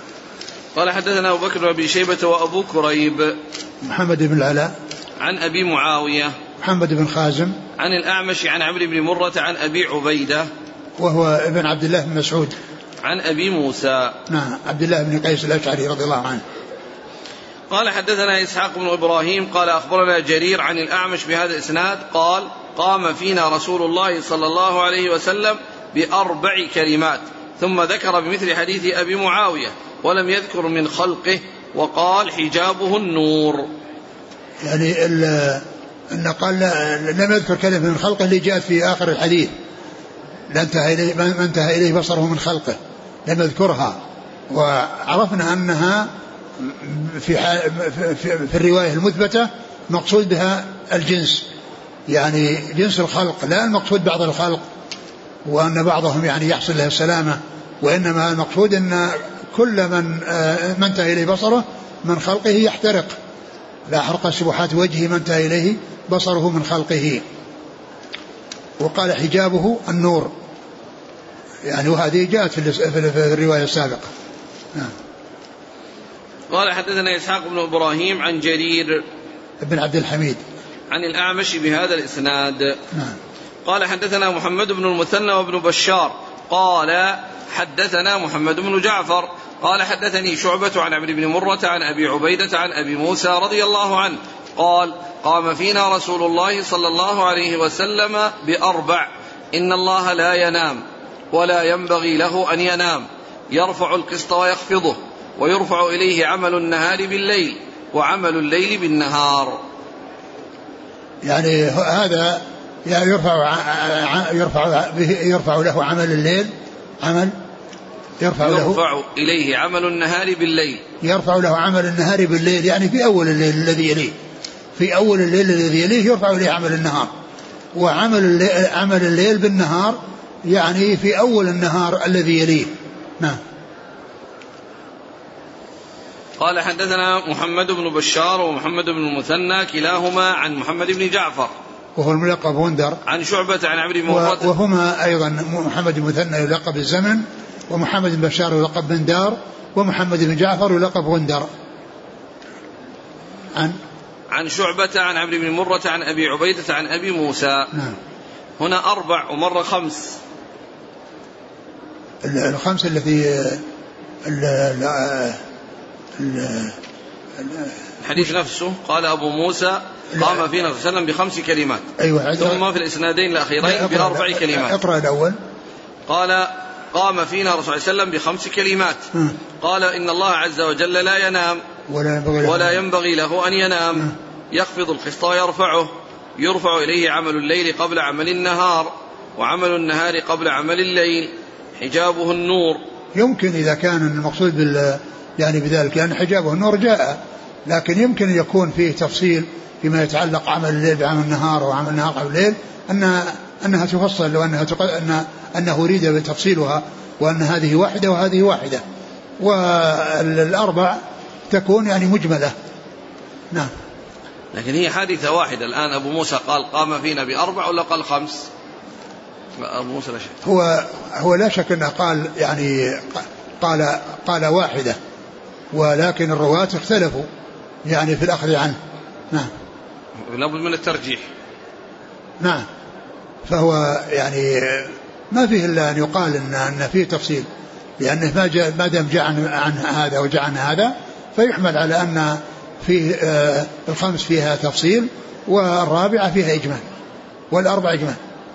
قال حدثنا أبو بكر وأبي شيبة وأبو كريب. محمد بن العلاء عن أبي معاوية محمد بن خازم عن الأعمش عن عمرو بن مرة عن أبي عبيدة وهو ابن عبد الله بن مسعود عن أبي موسى نعم عبد الله بن قيس الأشعري رضي الله عنه. قال حدثنا إسحاق بن إبراهيم قال أخبرنا جرير عن الأعمش بهذا الإسناد قال قام فينا رسول الله صلى الله عليه وسلم بأربع كلمات ثم ذكر بمثل حديث أبي معاوية ولم يذكر من خلقه وقال حجابه النور. يعني أن قال لم يذكر كلمة من خلقه اللي جاءت في آخر الحديث لا انتهى إليه ما انتهى إليه بصره من خلقه لم يذكرها وعرفنا أنها في, في, في الرواية المثبتة مقصود بها الجنس يعني جنس الخلق لا المقصود بعض الخلق وأن بعضهم يعني يحصل له السلامة وإنما المقصود أن كل من من انتهى إليه بصره من خلقه يحترق لا حرق سبحات وجهه من انتهى إليه بصره من خلقه. وقال حجابه النور يعني وهذه جاءت في الرواية السابقة. نعم. قال حدثنا إسحاق بن إبراهيم عن جرير ابن عبد الحميد عن الأعمش بهذا الإسناد. نعم. قال حدثنا محمد بن المثنى وابن بشار قال حدثنا محمد بن جعفر قال حدثني شعبة عن عمرو بن مرة عن أبي عبيدة عن أبي موسى رضي الله عنه قال قام فينا رسول الله صلى الله عليه وسلم بأربع إن الله لا ينام ولا ينبغي له أن ينام يرفع القسط ويخفضه ويرفع إليه عمل النهار بالليل وعمل الليل بالنهار. يعني هذا يعني يرفع يرفع يرفع له عمل الليل عمل يرفع, يرفع له إليه عمل النهار بالليل يرفع له عمل النهار بالليل يعني في أول الليل الذي يليه في أول الليل الذي يليه يرفع إليه عمل النهار وعمل الليل عمل الليل بالنهار يعني في أول النهار الذي يليه. نعم. قال حدثنا محمد بن بشار ومحمد بن المثنى كلاهما عن محمد بن جعفر وهو الملقب غندر عن شعبة عن عمرو بن مرة وهما أيضا محمد بن المثنى يلقب الزمن ومحمد بن بشار يلقب بن دار ومحمد بن جعفر يلقب غندر عن عن شعبة عن عمرو بن مرة عن أبي عبيدة عن أبي موسى. نعم. هنا أربع ومرة خمس الخمس التي الحديث نفسه قال أبو موسى قام فينا صلى الله عليه وسلم بخمس كلمات. أيوة. ثم في الإسنادين الأخيرين بأربع كلمات. اقرأ الأول. قال قام فينا رسول الله صلى الله عليه وسلم بخمس كلمات. م. قال إن الله عز وجل لا ينام ولا ينبغي له, ولا ينبغي له أن ينام م. يخفض القسط ويرفعه يرفع إليه عمل الليل قبل عمل النهار وعمل النهار قبل عمل الليل حجابه النور. يمكن إذا كان المقصود بال يعني بذلك لأن يعني حجابه النور جاء لكن يمكن يكون فيه تفصيل فيما يتعلق عمل الليل بعمل النهار وعمل النهار قبل الليل أن أنها تفصل وأنها أن أنه أريد بتفصيلها وأن هذه واحدة وهذه واحدة والأربع تكون يعني مجملة. نعم. لكن هي حادثة واحدة الآن أبو موسى قال قام فينا بأربع ولا قال خمس؟ أبو موسى لا شك هو هو لا شك أنه قال يعني قال قال واحدة ولكن الرواة اختلفوا يعني في الأخذ عنه. نعم. لابد من الترجيح. نعم. فهو يعني ما فيه إلا أن يقال إن أن فيه تفصيل لأنه ما جاء ما دام جاء عن, عن هذا وجاء عن هذا فيحمل على أن فيه آه الخمس فيها تفصيل والرابعة فيها إجمال والأربع إجمال.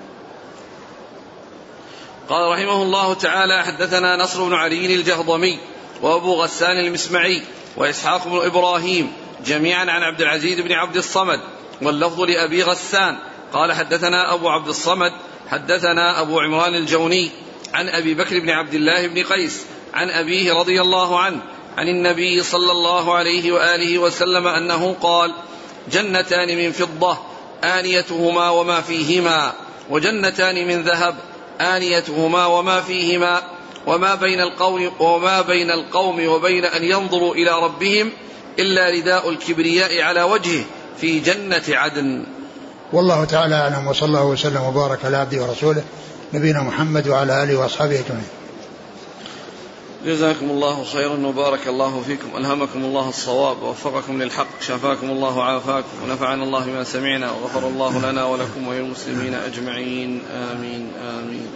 قال رحمه الله تعالى حدثنا نصر بن علي الجهضمي وأبو غسان المسمعي وإسحاق بن إبراهيم جميعا عن عبد العزيز بن عبد الصمد واللفظ لأبي غسان قال حدثنا أبو عبد الصمد حدثنا أبو عمران الجوني عن أبي بكر بن عبد الله بن قيس عن أبيه رضي الله عنه عن النبي صلى الله عليه وآله وسلم أنه قال جنتان من فضة آنيتهما وما فيهما وجنتان من ذهب آنيتهما وما فيهما وما بين القوم وما بين القوم وبين أن ينظروا إلى ربهم إلا رداء الكبرياء على وجهه في جنة عدن. والله تعالى أعلم وصلى الله وسلم وبارك على عبده ورسوله نبينا محمد وعلى آله وأصحابه أجمعين. جزاكم الله خيرا وبارك الله فيكم، ألهمكم الله الصواب ووفقكم للحق، شفاكم الله وعافاكم، ونفعنا الله بما سمعنا، وغفر الله لنا ولكم وللمسلمين أجمعين، آمين آمين.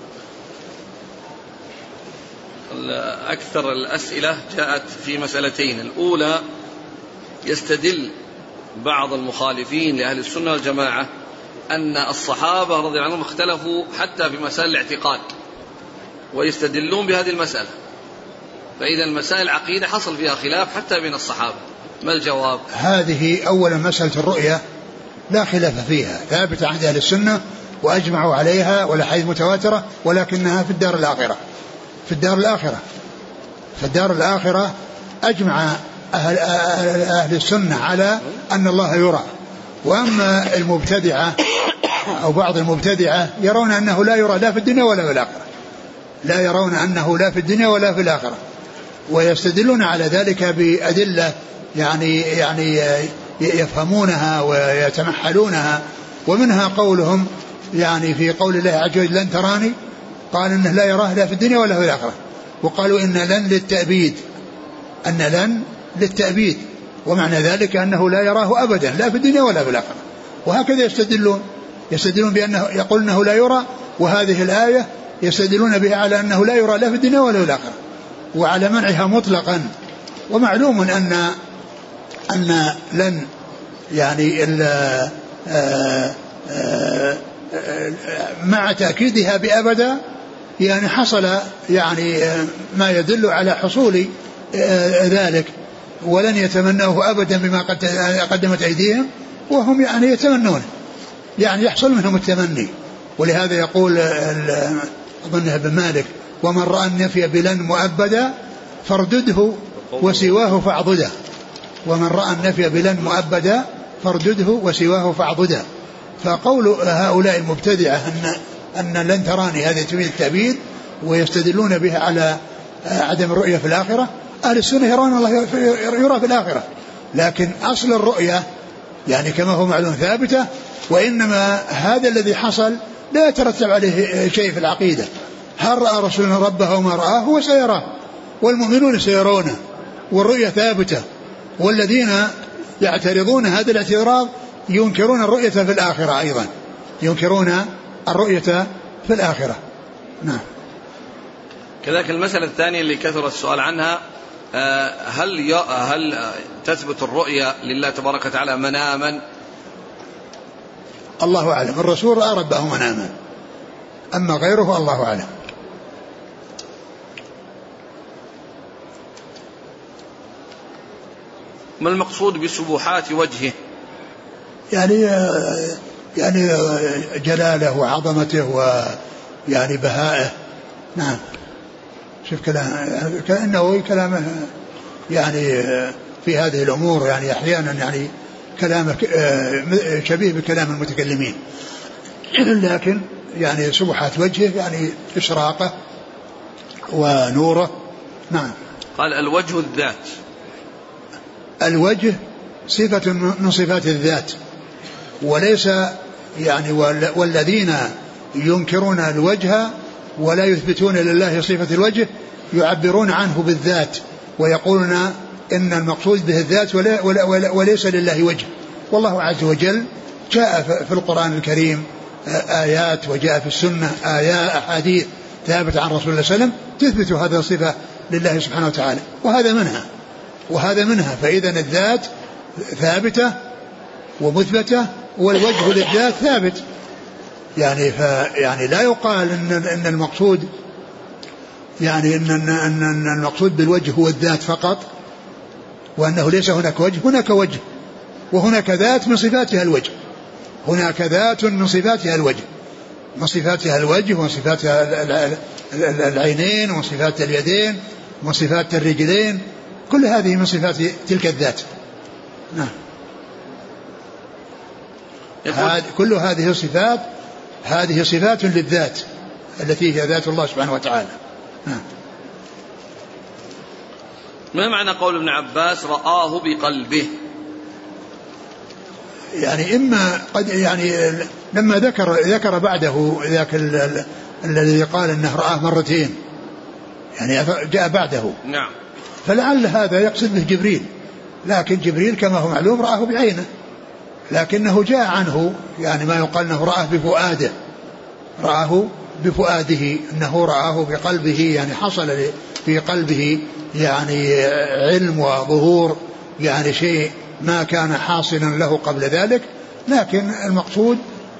أكثر الأسئلة جاءت في مسألتين. الأولى، يستدل بعض المخالفين لأهل السنة والجماعة أن الصحابة رضي الله عنهم اختلفوا حتى في مسائل الاعتقاد، ويستدلون بهذه المسألة، فإذا المسائل العقيدة حصل فيها خلاف حتى بين الصحابة، ما الجواب؟ هذه أولا مسألة الرؤية لا خلاف فيها، ثابتة عند أهل السنة وأجمعوا عليها والأحاديث متواترة، ولكنها في الدار الآخرة. في الدار الآخرة في الدار الآخرة أجمع أهل, أهل السنة على أن الله يرى. وأما المبتدعة أو بعض المبتدعة يرون أنه لا يرى لا في الدنيا ولا في الآخرة، لا يرون أنه لا في الدنيا ولا في الآخرة، ويستدلون على ذلك بأدلة يعني يعني يفهمونها ويتمحلونها. ومنها قولهم يعني في قول الله عز وجل لن تراني، قال إنه لا يراه لا في الدنيا ولا في الآخرة. وقالوا إن لن للتأبيد، أن لن للتأبيد، ومعنى ذلك أنه لا يراه أبدا لا في الدنيا ولا في الآخرة. وهكذا يستدلون يستدلون بأنه يقول أنه لا يرى، وهذه الآية يستدلون بها على أنه لا يرى لا في الدنيا ولا في الآخرة، وعلى منعها مطلقا. ومعلوم أن أن لن يعني آآ آآ مع تأكيدها بأبدا يعني حصل يعني ما يدل على حصول ذلك، ولن يتمنوه أبدا بما قدمت أيديهم، وهم يعني يتمنون يعني يحصل منهم التمني. ولهذا يقول أظن ابن مالك ومن رأى النفي بلن مؤبدا فاردده وسواه فاعضده. ومن رأى النفي بلن مؤبدا فاردده وسواه فاعضده. فقول هؤلاء المبتدعة أن أن لن تراني هذا تفيد التأبيد ويستدلون بها على عدم الرؤية في الآخرة. أهل السنة يرون الله يرى في الآخرة، لكن أصل الرؤية يعني كما هو معلوم ثابتة، وإنما هذا الذي حصل لا يترتب عليه شيء في العقيدة. هل رأى رسولنا ربه وما رآه هو سيراه، والمؤمنون سيرونه، والرؤية ثابتة. والذين يعترضون هذا الاعتراض ينكرون الرؤية في الآخرة أيضا، ينكرون الرؤية في الآخرة. نعم. كذلك المسألة الثانية اللي كثر السؤال عنها، هل هل تثبت الرؤية لله تبارك وتعالى مناما؟ الله أعلم. الرسول رأى ربه مناما، أما غيره الله أعلم. ما المقصود بسبحات وجهه؟ يعني يعني جلاله وعظمته ويعني بهائه. نعم. شوف كلام كأنه كلامه يعني في هذه الأمور يعني أحيانا يعني كلامه شبيه بكلام المتكلمين، لكن يعني سبحات وجهه يعني إشراقه ونوره. نعم. قال الوجه الذات. الوجه صفة من صفات الذات، وليس يعني والذين ينكرون الوجه ولا يثبتون لله صفة الوجه يعبرون عنه بالذات، ويقولون إن المقصود به الذات ولا ولا ولا وليس لله وجه. والله عز وجل جاء في القرآن الكريم آيات، وجاء في السنة آيات أحاديث ثابتة عن رسول الله صلى الله عليه وسلم تثبت هذا الصفة لله سبحانه وتعالى، وهذا منها وهذا منها. فإذا الذات ثابتة ومثبتة، والوجه للذات ثابت. يعني يعني لا يقال إن إن المقصود يعني إن إن إن المقصود بالوجه هو الذات فقط، وأنه ليس هناك وجه. هناك وجه وهناك ذات من صفاتها الوجه، هناك ذات من صفاتها الوجه، من صفاتها الوجه ومن صفاتها العينين ومن صفات اليدين ومن صفات الرجلين، كل هذه من صفات تلك الذات. نعم. كل هذه الصفات هذه صفات للذات التي هي ذات الله سبحانه وتعالى. نعم. ما معنى قول ابن عباس رآه بقلبه؟ يعني إما قد يعني لما ذكر ذكر بعده ذاك الذي قال إنه رآه مرتين، يعني جاء بعده. نعم. فلعل هذا يقصد به جبريل، لكن جبريل كما هو معلوم رآه بعينه، لكنه جاء عنه يعني ما يقال أنه رآه بفؤاده، رآه بفؤاده أنه رآه بقلبه، يعني حصل في قلبه يعني علم وظهور يعني شيء ما كان حاصلا له قبل ذلك. لكن المقصود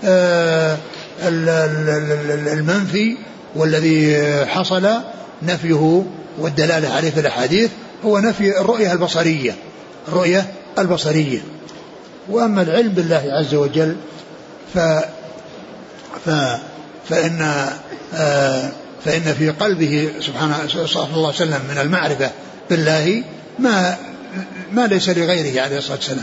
المنفي والذي حصل نفيه والدلالة عليه في الأحاديث هو نفي الرؤية البصرية، الرؤية البصرية. وأما العلم بالله عز وجل ف ف فإن فإن في قلبه سبحانه صلى الله عليه وسلم من المعرفة بالله ما ما ليس لغيره عليه الصلاة والسلام.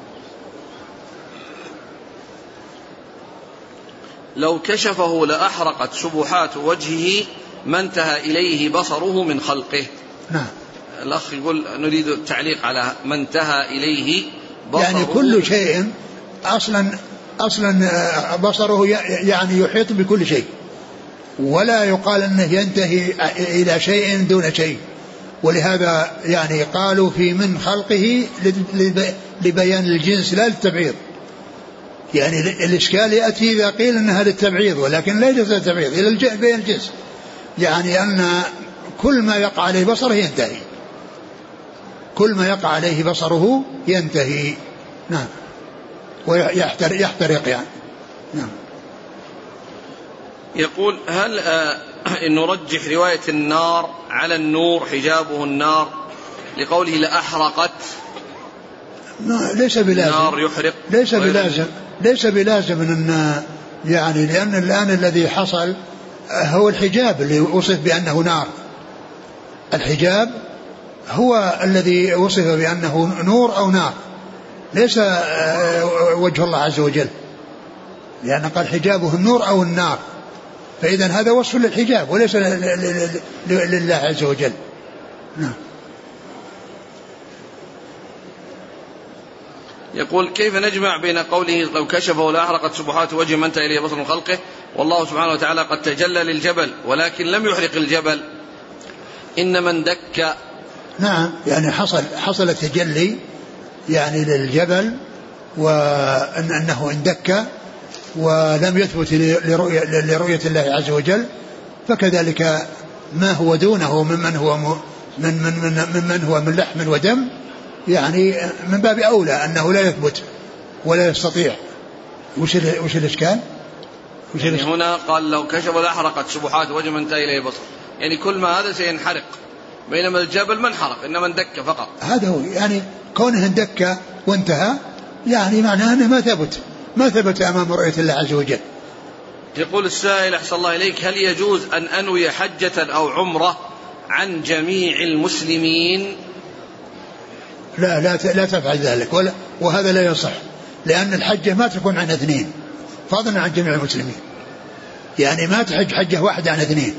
لو كشفه لأحرقت سبحات وجهه ما انتهى إليه بصره من خلقه. نعم. الأخ يقول نريد التعليق على ما انتهى إليه بصره. يعني كل شيء أصلا أصلا بصره يعني يحيط بكل شيء، ولا يقال أنه ينتهي إلى شيء دون شيء. ولهذا يعني قالوا في من خلقه لبيان الجنس لا للتبعيض. يعني الإشكال يأتي إذا قيل أنها للتبعيض، ولكن لا يجوز التبعيض إلى بيان الجنس، يعني أن كل ما يقع عليه بصره ينتهي، كل ما يقع عليه بصره ينتهي. نعم. ويحترق يحترق يعني. نعم. يقول هل آه نرجح رواية النار على النور حجابه النار لقوله لأحرقت؟ ليس بلازم. النار يحرق ليس بلازم ليس بلازم أن يعني، لأن الآن الذي حصل هو الحجاب اللي وصف بأنه نار. الحجاب هو الذي وصف بأنه نور أو نار، ليس وجه الله عز وجل، لأن قال حجابه النور أو النار، فإذا هذا وصف للحجاب وليس لله عز وجل. نعم. يقول كيف نجمع بين قوله لو كشفه لأحرقت سبحات وجه من انتهى إليه بصر من خلقه، والله سبحانه وتعالى قد تجلى للجبل ولكن لم يحرق الجبل إنما اندك. نعم، يعني حصل حصل تجلي يعني للجبل وأنه اندك ولم يثبت لرؤية, لرؤية الله عز وجل، فكذلك ما هو دونه ممن هو من من من ممن هو من لحم ودم يعني من باب أولى أنه لا يثبت ولا يستطيع. وش وش الإشكال؟ وش يعني هنا قال لو كشف لأحرقت سبحات وجه من انتهى إليه بصر، يعني كل ما هذا سينحرق، بينما الجبل ما انحرق إنما اندك فقط. هذا هو، يعني كونه اندك وانتهى يعني معناه أنه ما ثبت ما ثبت أمام رؤية الله عز وجل. يقول السائل أحسن الله إليك هل يجوز أن أنوي حجة أو عمرة عن جميع المسلمين؟ لا لا لا تفعل ذلك، ولا وهذا لا يصح، لأن الحجة ما تكون عن اثنين فضلا عن جميع المسلمين، يعني ما تحج حجة واحدة عن اثنين،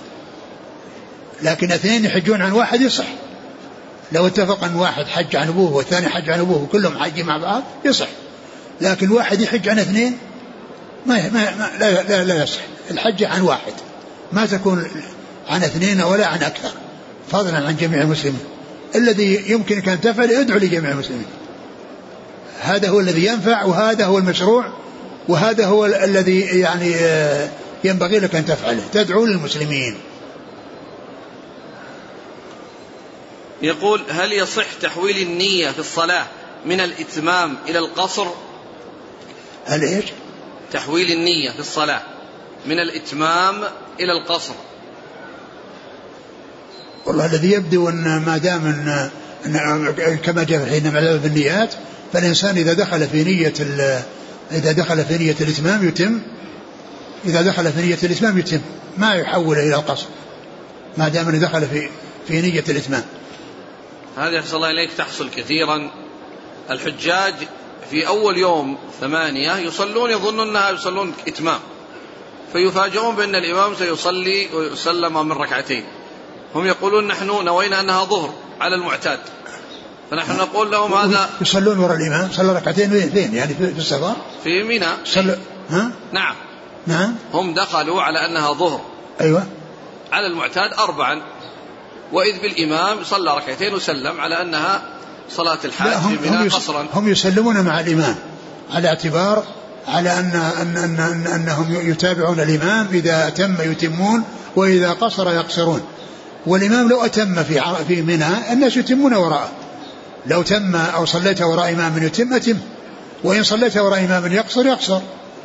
لكن اثنين يحجون عن واحد يصح. لو اتفق أن واحد حج عن أبوه والثاني حج عن أبوه وكلهم حج مع بعض يصح، لكن واحد يحج عن اثنين ما, ما, ما لا, لا, لا يصح. الحجة عن واحد ما تكون عن اثنين ولا عن أكثر فضلا عن جميع المسلمين. الذي يمكنك أن تفعل ادعو لجميع المسلمين، هذا هو الذي ينفع وهذا هو المشروع وهذا هو الذي يعني ينبغي لك أن تفعله، تدعو للمسلمين. يقول هل يصح تحويل النية في الصلاة من الإتمام إلى القصر؟ هل إيش؟ تحويل النية في الصلاة من الإتمام إلى القصر. والله الذي يبدو أن ما دام أن, أن كما جاء حينما بالنيات، فالإنسان إذا دخل في نية إذا دخل في نية الإتمام يتم، إذا دخل في نية الإتمام يتم، ما يحول إلى القصر ما دام أنه دخل في في نية الإتمام. هذه أحسن الله إليك تحصل كثيرا. الحجاج في أول يوم ثمانية يصلون يظنون أنها يصلون إتمام، فيفاجئون بأن الإمام سيصلي ويسلم من ركعتين، هم يقولون نحن نوينا أنها ظهر على المعتاد، فنحن نقول لهم هذا يصلون وراء الإمام صلى ركعتين فين يعني في السفر في منى صل... ها؟ نعم نعم هم دخلوا على أنها ظهر أيوة على المعتاد أربعا، وإذ بالإمام صلى ركعتين وسلم على أنها صلاة الحاج في منى قصرا. هم يسلمون مع الإمام على اعتبار على أن أن أن أن أنهم يتابعون الإمام، إذا أتم يتمون وإذا قصر يقصرون. والإمام لو أتم في في منى الناس يتمون وراءه، لو تم أو صليت وراء إمام يتم أتم، وإن صليت وراء إمام يقصر يقصر.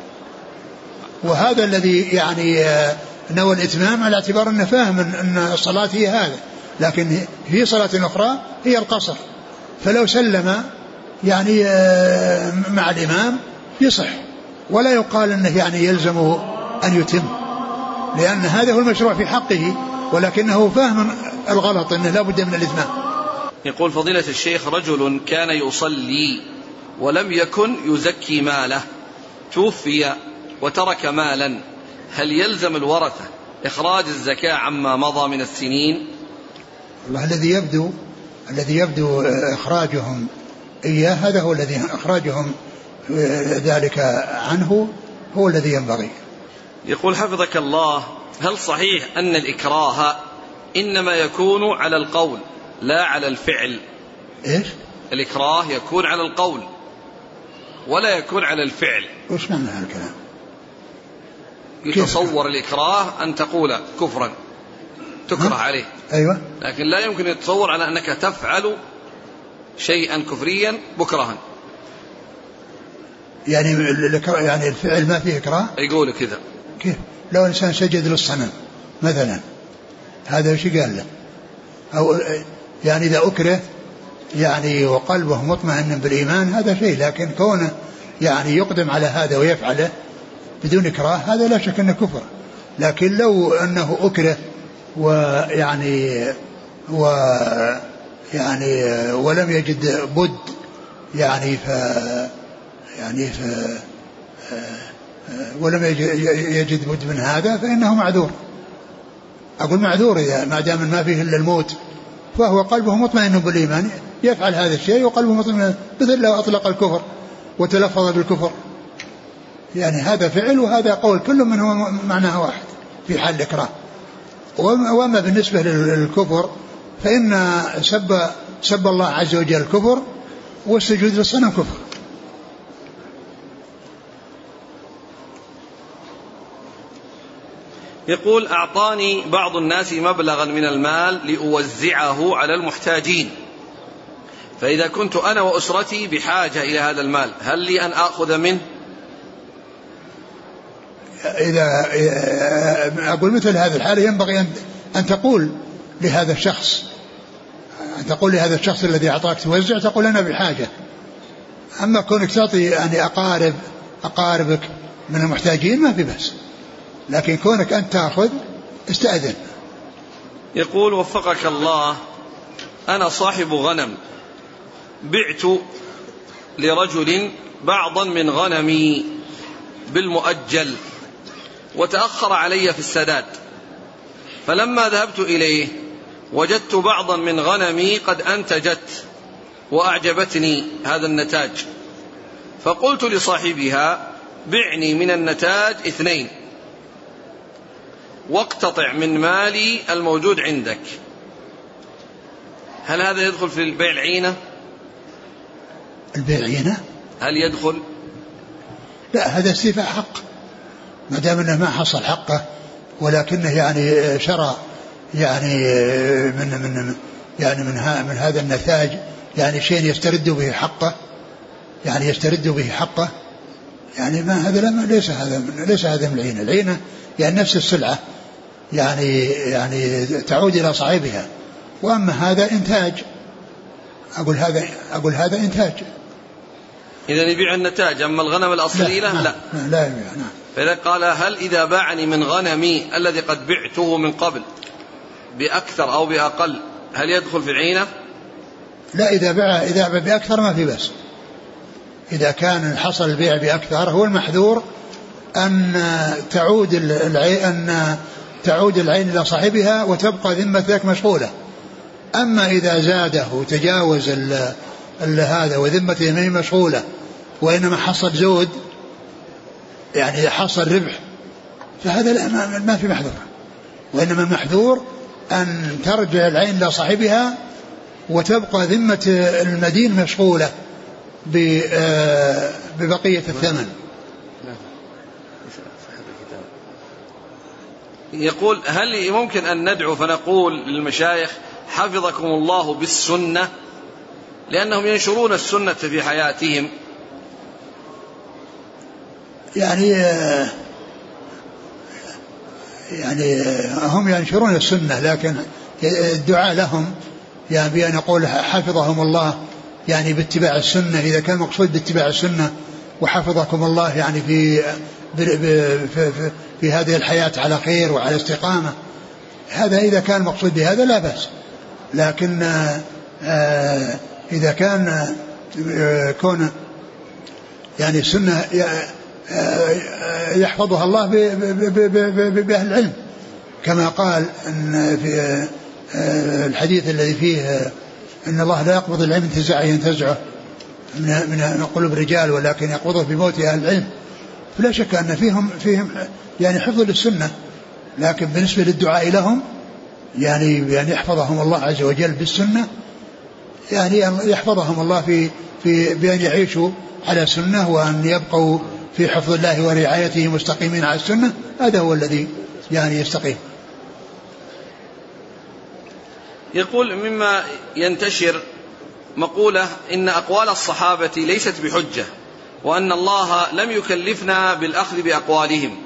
وهذا الذي يعني نوى الإتمام على اعتبار أنه فاهم أن الصلاة هي هذا، لكن في صلاة أخرى هي القصر، فلو سلم يعني مع الإمام يصح، ولا يقال أنه يعني يلزمه أن يتم، لأن هذا هو المشروع في حقه، ولكنه فاهم الغلط أنه لا بد من الإتمام. يقول فضيلة الشيخ: رجل كان يصلي ولم يكن يزكي ماله، توفي وترك مالا، هل يلزم الورثة إخراج الزكاة عما مضى من السنين؟ والله الذي يبدو الذي يبدو إخراجهم إياه هذا هو الذي إخراجهم ذلك عنه هو الذي ينبغي. يقول حفظك الله: هل صحيح أن الإكراه إنما يكون على القول لا على الفعل؟ إيش؟ الإكراه يكون على القول ولا يكون على الفعل. وش معنى هالكلام؟ يتصور الإكراه أن تقول كفرا تكره عليه، أيوة، لكن لا يمكن يتصور على أنك تفعل شيئا كفريا بكرها. يعني يعني الفعل ما فيه إكراه؟ يقول كذا. كيف؟ لو إنسان سجد للصنم مثلا، هذا وش قال له؟ أو يعني إذا أكره يعني وقلبه مطمئن بالإيمان هذا شيء، لكن كونه يعني يقدم على هذا ويفعله بدون إكراه هذا لا شك أنه كفر. لكن لو أنه أكره ويعني و يعني ولم يجد بد يعني ف يعني ف ولم يجد بد من هذا فإنه معذور. أقول معذور إذا ما دام ما فيه إلا الموت، فهو قلبه مطمئن بالإيمان يفعل هذا الشيء وقلبه مطمئن، مثل لو أطلق الكفر وتلفظ بالكفر، يعني هذا فعل وهذا قول، كل منه معناه واحد في حال الإكراه. وأما بالنسبة للكفر فإن سب سب الله عز وجل الكفر، والسجود للصنم كفر. يقول: أعطاني بعض الناس مبلغا من المال لأوزعه على المحتاجين، فإذا كنت أنا وأسرتي بحاجة إلى هذا المال هل لي أن أخذ منه؟ إذا أقول مثل هذه الحالة ينبغي أن تقول لهذا الشخص أن تقول لهذا الشخص الذي أعطاك توزع، تقول أنا بحاجة. أما كونك تعطي يعني أقارب أقاربك من المحتاجين ما في بس، لكن كونك أنت تأخذ استأذن. يقول: وفقك الله، أنا صاحب غنم، بعت لرجل بعضا من غنمي بالمؤجل وتأخر علي في السداد، فلما ذهبت إليه وجدت بعضا من غنمي قد أنتجت وأعجبتني هذا النتاج، فقلت لصاحبها: بعني من النتاج اثنين واقتطع من مالي الموجود عندك، هل هذا يدخل في البيع العينة؟ البيع العينة هل يدخل؟ لا، هذا استيفاء حق، ما دام انه ما حصل حقه ولكنه يعني شرى يعني من من يعني من, من هذا النتاج يعني شيء يسترد به حقه، يعني يسترد به حقه، يعني ما هذا ليس هذا ليس هذا من العينة. العينة يعني نفس السلعة يعني يعني تعود إلى صاحبها، وأما هذا إنتاج. أقول هذا أقول هذا إنتاج. إذا يبيع النتاج، أما الغنم الأصلي لا لا لا, لا يبيع. نعم. فإذا قال: هل إذا باعني من غنمي الذي قد بعته من قبل بأكثر أو بأقل هل يدخل في العينة؟ لا، إذا باع إذا باع بأكثر ما في بس. إذا كان حصل البيع بأكثر هو المحذور أن تعود العين أن تعود العين إلى صاحبها وتبقى ذمة ذاك مشغولة. أما إذا زاده وتجاوز هذا وذمة يمين مشغولة وإنما حصل زود يعني حصل ربح، فهذا لا ما في محذور، وإنما المحذور أن ترجع العين إلى صاحبها وتبقى ذمة المدين مشغولة ببقية الثمن. يقول هل ممكن أن ندعو فنقول للمشايخ حفظكم الله بالسنة، لأنهم ينشرون السنة في حياتهم؟ يعني يعني هم ينشرون السنة، لكن الدعاء لهم يعني بأن نقول حفظهم الله يعني باتباع السنة، إذا كان مقصود باتباع السنة وحفظكم الله يعني في في, في, في هذه الحياة على خير وعلى استقامة، هذا إذا كان مقصود بهذا لا بأس. لكن آه إذا كان آه كون يعني السنة يحفظها الله بأهل العلم، كما قال إن في الحديث الذي فيه إن الله لا يقبض العلم انتزاعا ينتزعه من من قلوب الرجال ولكن يقبضه بموت أهل العلم. فلا شك أن فيهم فيهم يعني حفظ للسنة، لكن بالنسبة للدعاء لهم يعني يعني يحفظهم الله عز وجل بالسنة، يعني يحفظهم الله في في بأن يعيشوا على سنة وأن يبقوا في حفظ الله ورعايته مستقيمين على السنة، هذا هو الذي يعني يستقيم. يقول مما ينتشر مقولة إن أقوال الصحابة ليست بحجة، وأن الله لم يكلفنا بالأخذ بأقوالهم.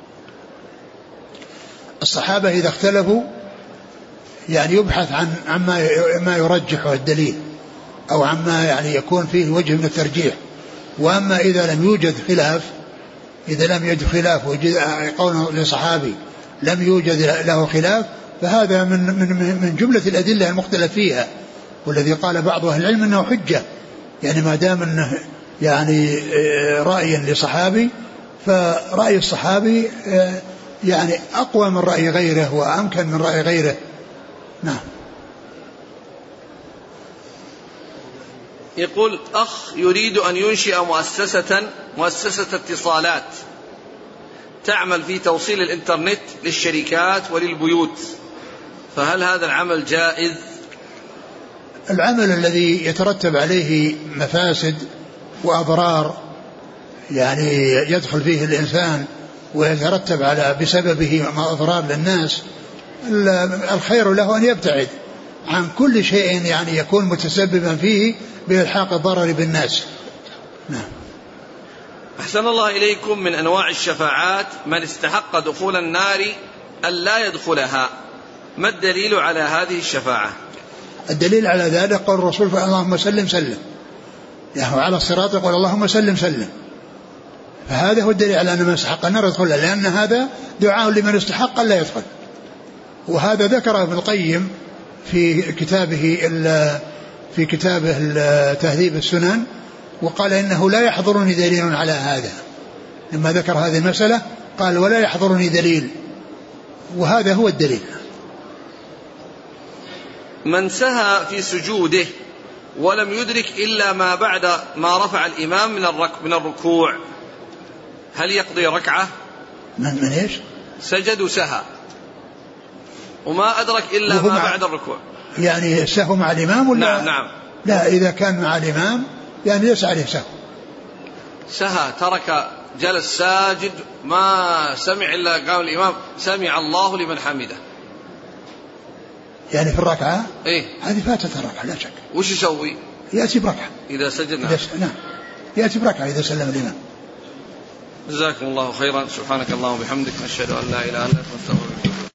الصحابة إذا اختلفوا يعني يبحث عن عما ما يرجح الدليل أو عما يعني يكون فيه وجه من الترجيح. وأما إذا لم يوجد خلاف، إذا لم يوجد خلاف وجد قول لصحابي لم يوجد له خلاف، فهذا من من من جملة الأدلة المختلف فيها، والذي قال بعض أهل العلم أنه حجة، يعني ما دام أنه يعني رأي لصحابي فرأي الصحابي يعني أقوى من رأي غيره وأمكن من رأي غيره. نعم. يقول أخ يريد أن ينشئ مؤسسة مؤسسة اتصالات تعمل في توصيل الإنترنت للشركات وللبيوت، فهل هذا العمل جائز؟ العمل الذي يترتب عليه مفاسد وأضرار يعني يدخل فيه الإنسان ويترتب على بسببه أضرار للناس، الخير له أن يبتعد عن كل شيء يعني يكون متسببا فيه بإلحاق الضرر بالناس. نعم. أحسن الله إليكم. من أنواع الشفاعات من استحق دخول النار أن لا يدخلها، ما الدليل على هذه الشفاعة؟ الدليل على ذلك قول الرسول اللهم سلم سلم، يعني على الصراط يقول اللهم سلم سلم، فهذا هو الدليل على أن من استحق النار يدخلها، لأن هذا دعاء لمن استحق أن لا يدخل. وهذا ذكره ابن القيم في كتابه في كتابه تهذيب السنن، وقال إنه لا يحضرني دليل على هذا. لما ذكر هذه المسألة قال ولا يحضرني دليل، وهذا هو الدليل. من سهى في سجوده ولم يدرك إلا ما بعد ما رفع الإمام من من الركوع، هل يقضي ركعة؟ من من إيش؟ سجد وسهى وما أدرك إلا ما بعد الركوع، يعني السهو مع الإمام ولا؟ نعم نعم. لا، إذا كان مع الإمام يعني ليس عليه سهو. سهى ترك جلس ساجد ما سمع إلا قال الإمام سمع الله لمن حمده، يعني في الركعة إيه؟ هذه فاتت الركعة لا شك. وش يسوي؟ يأتي بركعة إذا سجد. نعم. نعم يأتي بركعة إذا سلم الإمام. جزاكم الله خيرا. سبحانك اللهم وبحمدك، نشهد أن لا إله إلا أنت، نستغفرك.